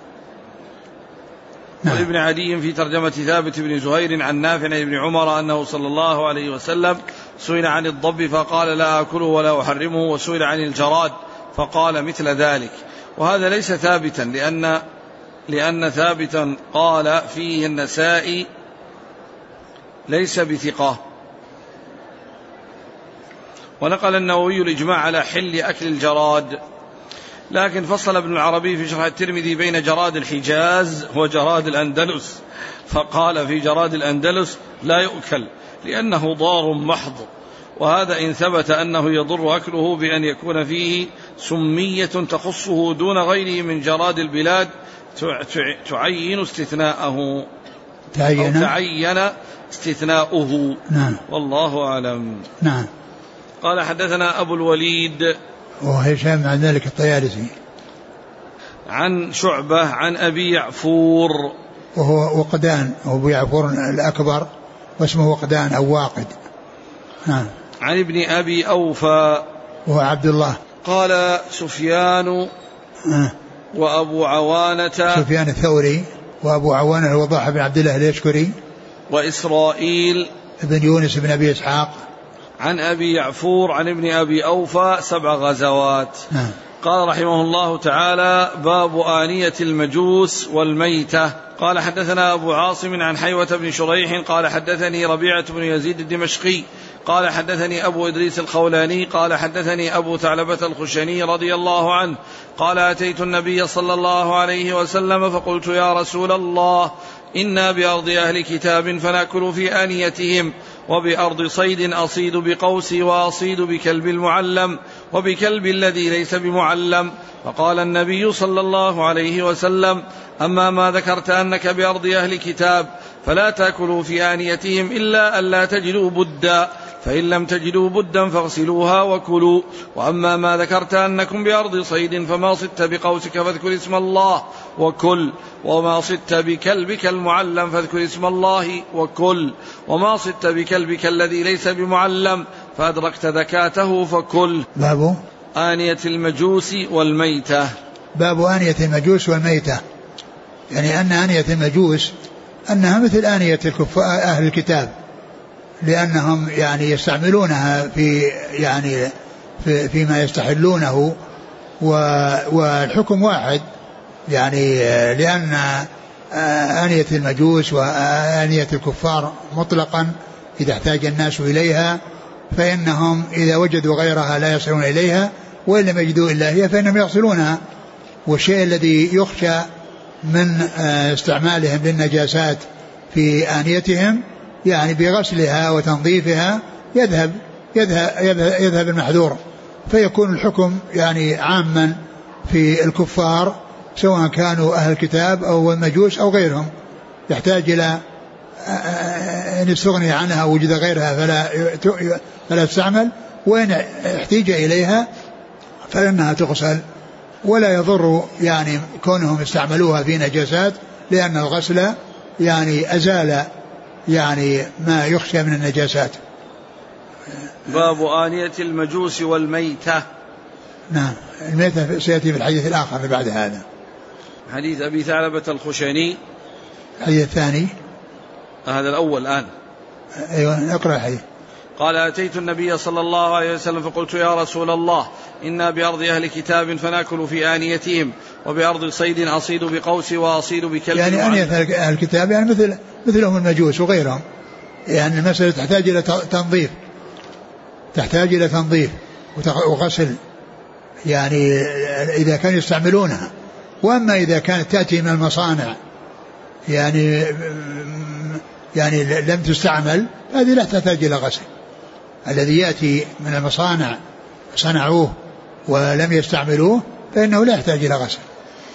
وابن عدي في ترجمة ثابت بن زهير عن نافع بن عمر أنه صلى الله عليه وسلم سئل عن الضب فقال لا آكله ولا أحرمه، وسئل عن الجراد فقال مثل ذلك. وهذا ليس ثابتا لأن ثابتا قال فيه النسائي ليس بثقة. ونقل النووي الإجماع على حل أكل الجراد، لكن فصل ابن العربي في شرح الترمذي بين جراد الحجاز وجراد الأندلس، فقال في جراد الأندلس لا يؤكل لأنه ضار محض، وهذا إن ثبت أنه يضر أكله بأن يكون فيه سمية تخصه دون غيره من جراد البلاد تعين استثناءه تعين استثناؤه. نعم. والله أعلم. نعم. قال حدثنا أبو الوليد وهشام عن ذلك الطيالسي عن شعبة عن أبي يعفور وهو وقدان، وأبو يعفور الأكبر واسمه وقدان أو واقد. نعم. عن ابن أبي أوفى وهو عبد الله. قال سفيان وأبو عوانة، سفيان الثوري وأبو عوانة الوضاح بن عبد الله اليشكري، وإسرائيل ابن يونس بن أبي إسحاق عن أبي يعفور عن ابن أبي أوفى 7 غزوات. قال رحمه الله تعالى باب آنية المجوس والميتة. قال حدثنا أبو عاصم عن حيوة بن شريح قال حدثني ربيعة بن يزيد الدمشقي قال حدثني أبو إدريس الخولاني قال حدثني أبو ثعلبة الخشني رضي الله عنه قال أتيت النبي صلى الله عليه وسلم فقلت يا رسول الله إنا بأرض أهل كتاب فنأكل في آنيتهم، وبأرض صيد أصيد بقوسي وأصيد بكلب المعلم وبكلب الذي ليس بمعلم. فقال النبي صلى الله عليه وسلم أما ما ذكرت أنك بأرض أهل كتاب فلا تأكلوا في آنيتهم إلا أن لا تجدوا بدا، فإن لم تجدوا بدا فاغسلوها وكلوا. وأما ما ذكرت أنكم بأرض صيد فما صدت بقوسك فاذكر اسم الله وكل، وما صدت بكلبك المعلم فاذكر اسم الله وكل، وما صدت بكلبك الذي ليس بمعلم فأدركت ذكاته فكل. باب آنية المجوس والميتة. باب آنية المجوس والميتة، يعني أن آنية المجوس أنها مثل آنية أهل الكتاب، لأنهم يعني يستعملونها في يعني فيما يستحلونه والحكم واحد يعني، لأن آنية المجوس وآنية الكفار مطلقا إذا احتاج الناس إليها فإنهم إذا وجدوا غيرها لا يصلون إليها، وإن لم يجدوا إلا هي فإنهم يغسلونها. والشيء الذي يخشى من استعمالهم للنجاسات في آنيتهم يعني بغسلها وتنظيفها يذهب المحذور، فيكون الحكم يعني عاما في الكفار سواء كانوا أهل الكتاب أو المجوس أو غيرهم، يحتاج إلى أن يستغني عنها وجد غيرها فلا تستعمل، وإن احتاج إليها فإنها تغسل، ولا يضر يعني كونهم استعملوها في نجاسات، لأن الغسل يعني أزال يعني ما يخشى من النجاسات. باب آنية المجوس والميتة. نعم، الميتة سيأتي في الحديث الآخر اللي بعد هذا، حديث أبي ثعلبة الخشني. الحديث الثاني هذا الأول الآن. أيوة اقرأ الحديث. قال: أتيت النبي صلى الله عليه وسلم فقلت: يا رسول الله، إنا بأرض أهل كتاب فنأكل في آنيتهم، وبأرض صيد أصيد بقوسي وأصيد بكلب. يعني آنية أهل الكتاب يعني مثلهم المجوس وغيرهم، يعني المسألة تحتاج إلى تنظيف وغسل يعني إذا كانوا يستعملونها. وأما إذا كانت تأتي من المصانع يعني لم تستعمل، هذه لا تحتاج إلى غسل. الذي يأتي من المصانع صنعوه ولم يستعملوه فإنه لا يحتاج إلى غسل.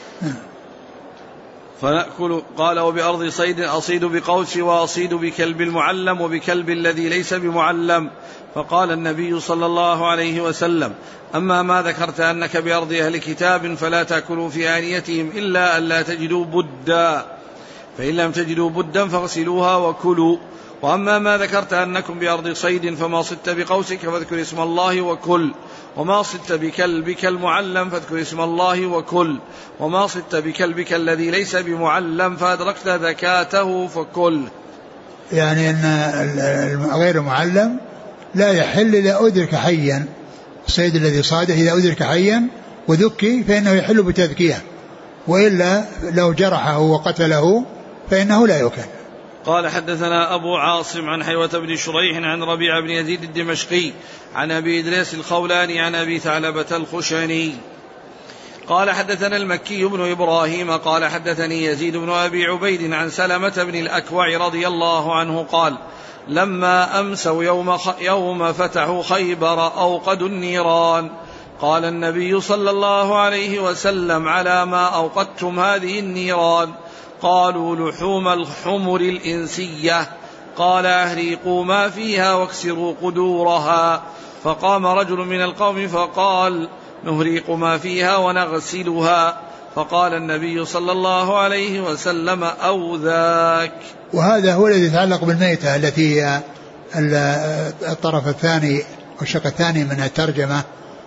فنأكل. قال: وبأرض صيد أصيد بقوسي وأصيد بكلب المعلم وبكلب الذي ليس بمعلم. فقال النبي صلى الله عليه وسلم: أما ما ذكرت أنك بأرض أهل كتاب فلا تأكلوا في آنيتهم إلا أن لا تجدوا بدا، فإن لم تجدوا بدا فاغسلوها وكلوا. وأما ما ذكرت أنكم بأرض صيد فما صدت بقوسك فاذكر اسم الله وكل، وما صدت بكلبك المعلم فاذكر اسم الله وكل، وما صدت بكلبك الذي ليس بمعلم فأدركت ذكاته فكل. يعني أن غير معلم لا يحل إلا أدرك حيا، الصيد الذي صاده إذا أدرك حيا وذكي فإنه يحل بتذكية، وإلا لو جرحه وقتله فإنه لا يؤكل. قال: حدثنا أبو عاصم عن حيوة بن شريح عن ربيع بن يزيد الدمشقي عن أبي إدريس الخولاني عن أبي ثعلبة الخشني قال: حدثنا المكي بن إبراهيم قال: حدثني يزيد بن أبي عبيد عن سلمة بن الأكوع رضي الله عنه قال: لما أمسوا يوم فتحوا خيبر أوقدوا النيران، قال النبي صلى الله عليه وسلم: على ما أوقدتم هذه النيران؟ قالوا: لحوم الحمر الإنسية. قال: أهريقوا ما فيها واكسروا قدورها. فقام رجل من القوم فقال: نهريق ما فيها ونغسلها. فقال النبي صلى الله عليه وسلم: أو ذاك. وهذا هو الذي يتعلق بالميتة التي هي الطرف الثاني والشق الثاني من الترجمة،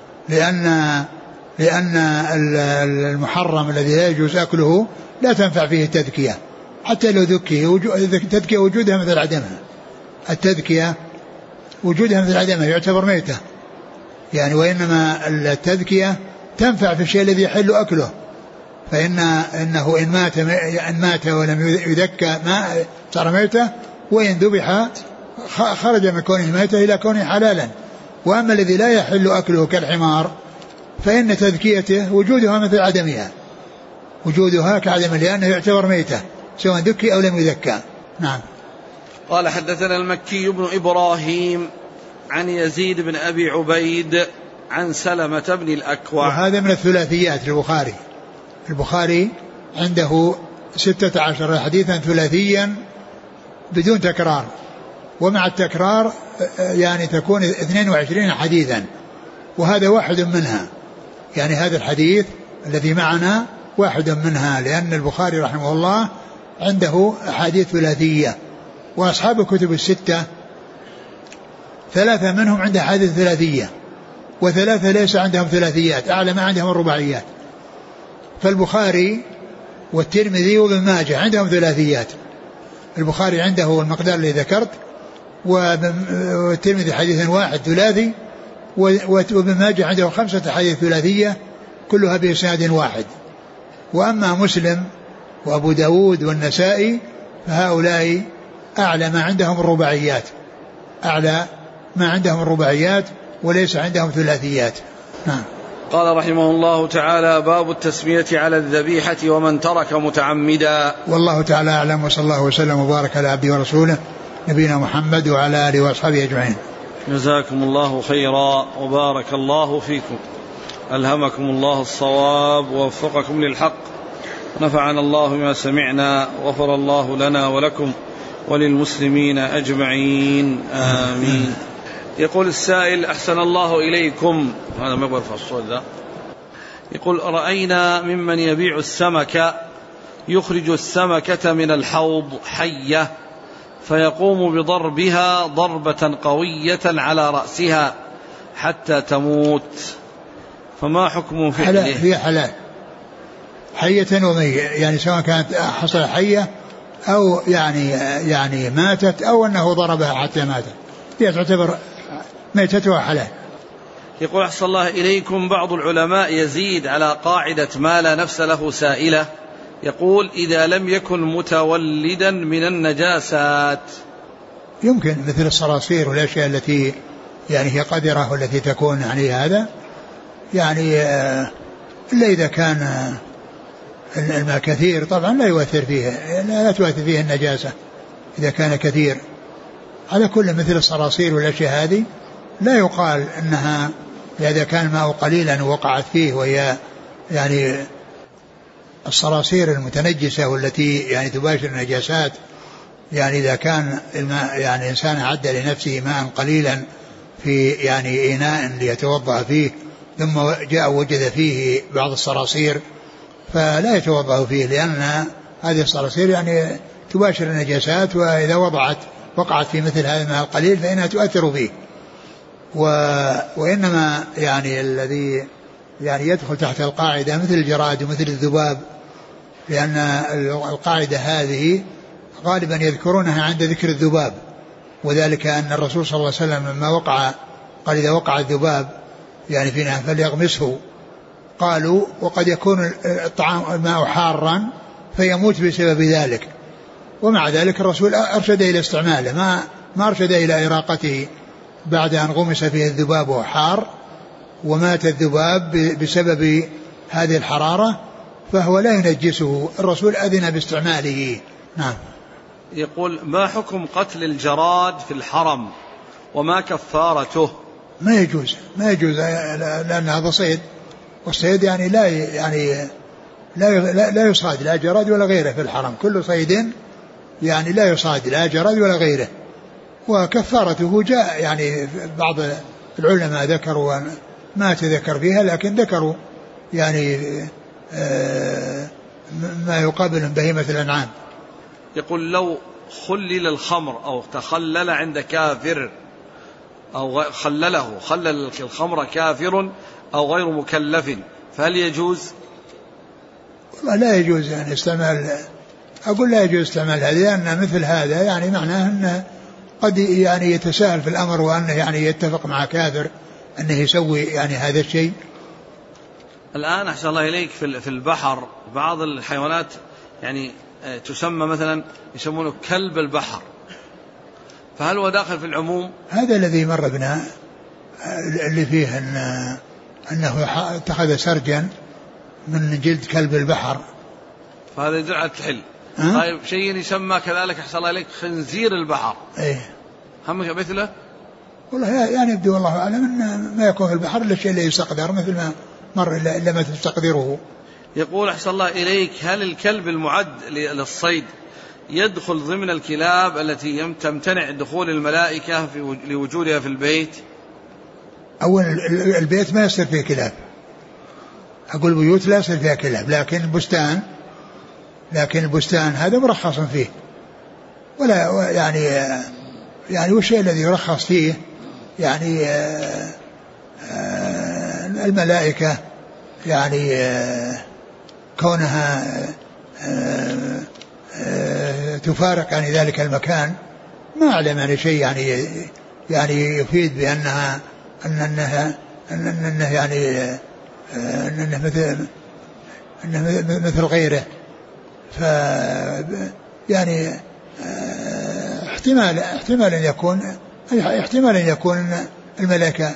لأن المحرم الذي لا يجوز أكله لا تنفع فيه التذكية، حتى لو التذكية وجودها مثل عدمها، التذكية وجودها مثل عدمها يعتبر ميتة يعني، وإنما التذكية تنفع في الشيء الذي يحل أكله، فإنه إن مات ولم يذكى ما صار ميتة، وإن ذبح خرج من كونه ميتة إلى كونه حلالا. وأما الذي لا يحل أكله كالحمار فإن تذكيته وجودها مثل عدمها، وجودها كعدم، لأنه يعتبر ميتة سواء ذكي أو لم يذكى. نعم. قال: حدثنا المكي بن إبراهيم عن يزيد بن أبي عبيد عن سلمة بن الأكوع. وهذا من الثلاثيات البخاري عنده 16 حديثا ثلاثيا بدون تكرار، ومع التكرار يعني تكون 22 حديثا، وهذا واحد منها، يعني هذا الحديث الذي معنا واحد منها، لأن البخاري رحمه الله عنده أحاديث ثلاثية، وأصحاب الكتب الستة 3 منهم عنده أحاديث ثلاثية، و3 ليس عندهم ثلاثيات، أعلى ما عندهم الرباعيات. فالبخاري والترمذي وابن ماجه عندهم ثلاثيات، البخاري عنده المقدار الذي ذكرت، والترمذي حديث واحد ثلاثي، وابن ماجه عنده 5 أحاديث ثلاثية كلها بإسناد واحد. وأما مسلم وأبو داود والنسائي فهؤلاء أعلى ما عندهم الرباعيات، أعلى ما عندهم الرباعيات وليس عندهم ثلاثيات. نعم. قال رحمه الله تعالى: باب التسمية على الذبيحة ومن ترك متعمدا. والله تعالى أعلم، وصلى الله وسلم وبارك على عبده ورسوله نبينا محمد وعلى آله وأصحابه أجمعين. جزاكم الله خيرا وبارك الله فيكم، ألهمكم الله الصواب ووفقكم للحق، نفعنا الله بما سمعنا، غفر الله لنا ولكم وللمسلمين أجمعين، آمين. يقول السائل: أحسن الله إليكم، هذا ما يقول في الصوت ذا، يقول: رأينا ممن يبيع السمك يخرج السمكة من الحوض حية فيقوم بضربها ضربة قوية على رأسها حتى تموت، فما حكم فعله؟ هي حلال حية ومية، يعني سواء كانت حصل حية أو يعني ماتت أو أنه ضربها حتى ماتت، هي تعتبر ميتتها حلال. يقول: أحسن الله إليكم، بعض العلماء يزيد على قاعدة ما لا نفس له سائلة، يقول: إذا لم يكن متولدا من النجاسات. يمكن مثل الصراصير والأشياء التي يعني هي قدرة والتي تكون يعني هذا يعني إلا إذا كان الماء كثير طبعا لا يؤثر فيه، لا تؤثر فيه النجاسة إذا كان كثير. على كل مثل الصراصير والأشياء هذه لا يقال أنها إذا كان الماء قليلا وقعت فيه، وهي يعني الصراصير المتنجسة والتي يعني تباشر النجاسات، يعني إذا كان الماء يعني إنسان أعد لنفسه ماء قليلا في يعني إناء ليتوضأ فيه ثم جاء وجد فيه بعض الصراصير فلا يتوضأ فيه، لأن هذه الصراصير يعني تباشر النجاسات، وإذا وقعت في مثل هذا الماء القليل فإنها تؤثر فيه. وإنما يعني الذي يعني يدخل تحت القاعدة مثل الجراد ومثل الذباب، لأن القاعدة هذه غالبا يذكرونها عند ذكر الذباب، وذلك أن الرسول صلى الله عليه وسلم لما قال إذا وقع الذباب يعني في نهر فليغمسه، قالوا وقد يكون الماء حارا فيموت بسبب ذلك، ومع ذلك الرسول أرشد إلى استعماله، ما أرشد إلى إراقته بعد أن غمس فيه الذباب وحار ومات الذباب بسبب هذه الحرارة، فهو لا ينجسه، الرسول أذن باستعماله. نعم. يقول: ما حكم قتل الجراد في الحرم وما كفارته؟ ما يجوز لأن هذا صيد، والصيد يعني لا يصاد لا جراد ولا غيره في الحرم، كل صيد يعني لا يصاد لا جراد ولا غيره. وكفارته جاء يعني بعض العلماء ذكروا ما تذكر فيها، لكن ذكروا يعني ما يقابل بهيمة الأنعام. يقول: لو خلل الخمر أو تخلل عند كافر أو خلل الخمر كافر أو غير مكلف فهل يجوز؟ والله لا يجوز يعني استعمال، أقول لا يجوز استعمال هذا، لأن مثل هذا يعني معناه أنه قد يعني يتساهل في الأمر، وأنه يعني يتفق مع كافر أنه يسوي يعني هذا الشيء. الآن أحسن الله إليك في البحر بعض الحيوانات يعني تسمى مثلا يسمونه كلب البحر، فهل هو داخل في العموم؟ هذا الذي مر بنا اللي فيه أنه اتخذ سرجا من جلد كلب البحر، فهذا يدل على التحل. طيب شيء يسمى كذلك أحسن الله إليك خنزير البحر، هم مثله؟ والله يعني يبدو والله أعلم أن ما يكون في البحر إلا الشيء اللي يستقدر مثل ما مر إلا ما تستقدره. يقول: أحسن الله إليك، هل الكلب المعد للصيد يدخل ضمن الكلاب التي تمتنع دخول الملائكة لوجودها في البيت؟ أول البيت ما يصير فيه كلاب، أقول بيوت لا يصير فيها كلاب، لكن البستان هذا مرخص فيه، ولا يعني والشيء الذي يرخص فيه يعني الملائكة يعني كونها تفارق يعني ذلك المكان، ما أعلم يعني شيء يعني يفيد بأنها أنه يعني أنه مثل غيره. يعني احتمال أن يكون الملائكة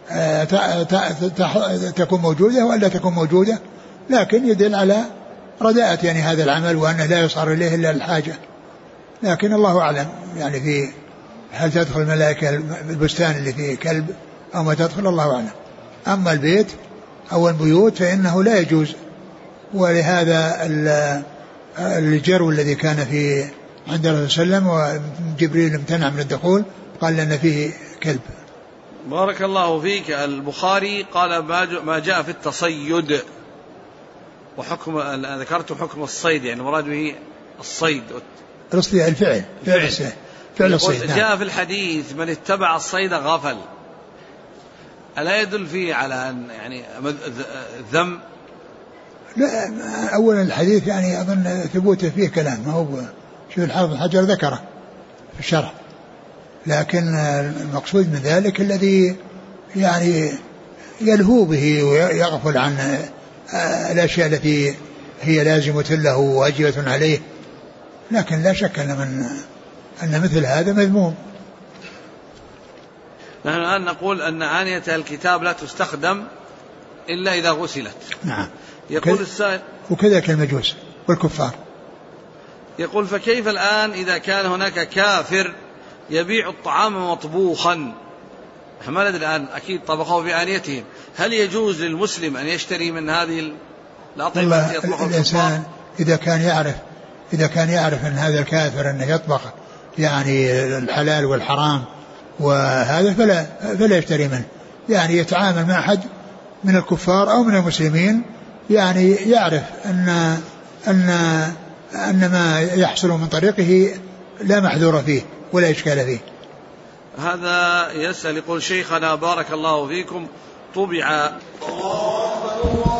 تكون موجودة وألا تكون موجودة، لكن يدل على رداءة يعني هذا العمل، وأنه لا يصار إليه إلا الحاجة. لكن الله أعلم يعني في هل تدخل الملائكة البستان اللي فيه كلب أو ما تدخل، الله أعلم. أما البيت أو البيوت فإنه لا يجوز، ولهذا الجرو الذي كان في عند الرسول صلى الله عليه وسلم وجبريل امتنع من الدخول قال لأن فيه كلب. بارك الله فيك. البخاري قال ما جاء في التصيد، وحكم ذكرت حكم الصيد، يعني مراد به الصيد الفعل الصيد. جاء في الحديث من اتبع الصيد غفل، ألا يدل فيه على أن يعني ذم؟ لا، أولا الحديث يعني أظن ثبوته فيه كلام، ما هو شوف الحافظ بن حجر ذكره في الشرح، لكن المقصود من ذلك الذي يعني يلهو به ويغفل عن الأشياء التي هي لازمة له واجبة عليه. لكن لا شك أن مثل هذا مذموم. نحن الآن نقول أن آنية الكتاب لا تستخدم إلا إذا غسلت. نعم. يقول السائل وكذلك المجوس والكفار. يقول فكيف الآن إذا كان هناك كافر يبيع الطعام مطبوخا، ما ندري الآن أكيد طبخوه بآنيتهم، هل يجوز للمسلم أن يشتري من هذه الأطعمة التي يطبخها الإنسان إذا كان يعرف أن هذا الكافر أنه يطبخ يعني الحلال والحرام وهذا فلا يشتري منه، يعني يتعامل مع أحد من الكفار أو من المسلمين يعني يعرف أن ما يحصل من طريقه لا محذور فيه ولا إشكال فيه. هذا يسأل يقول شيخنا بارك الله فيكم، طبع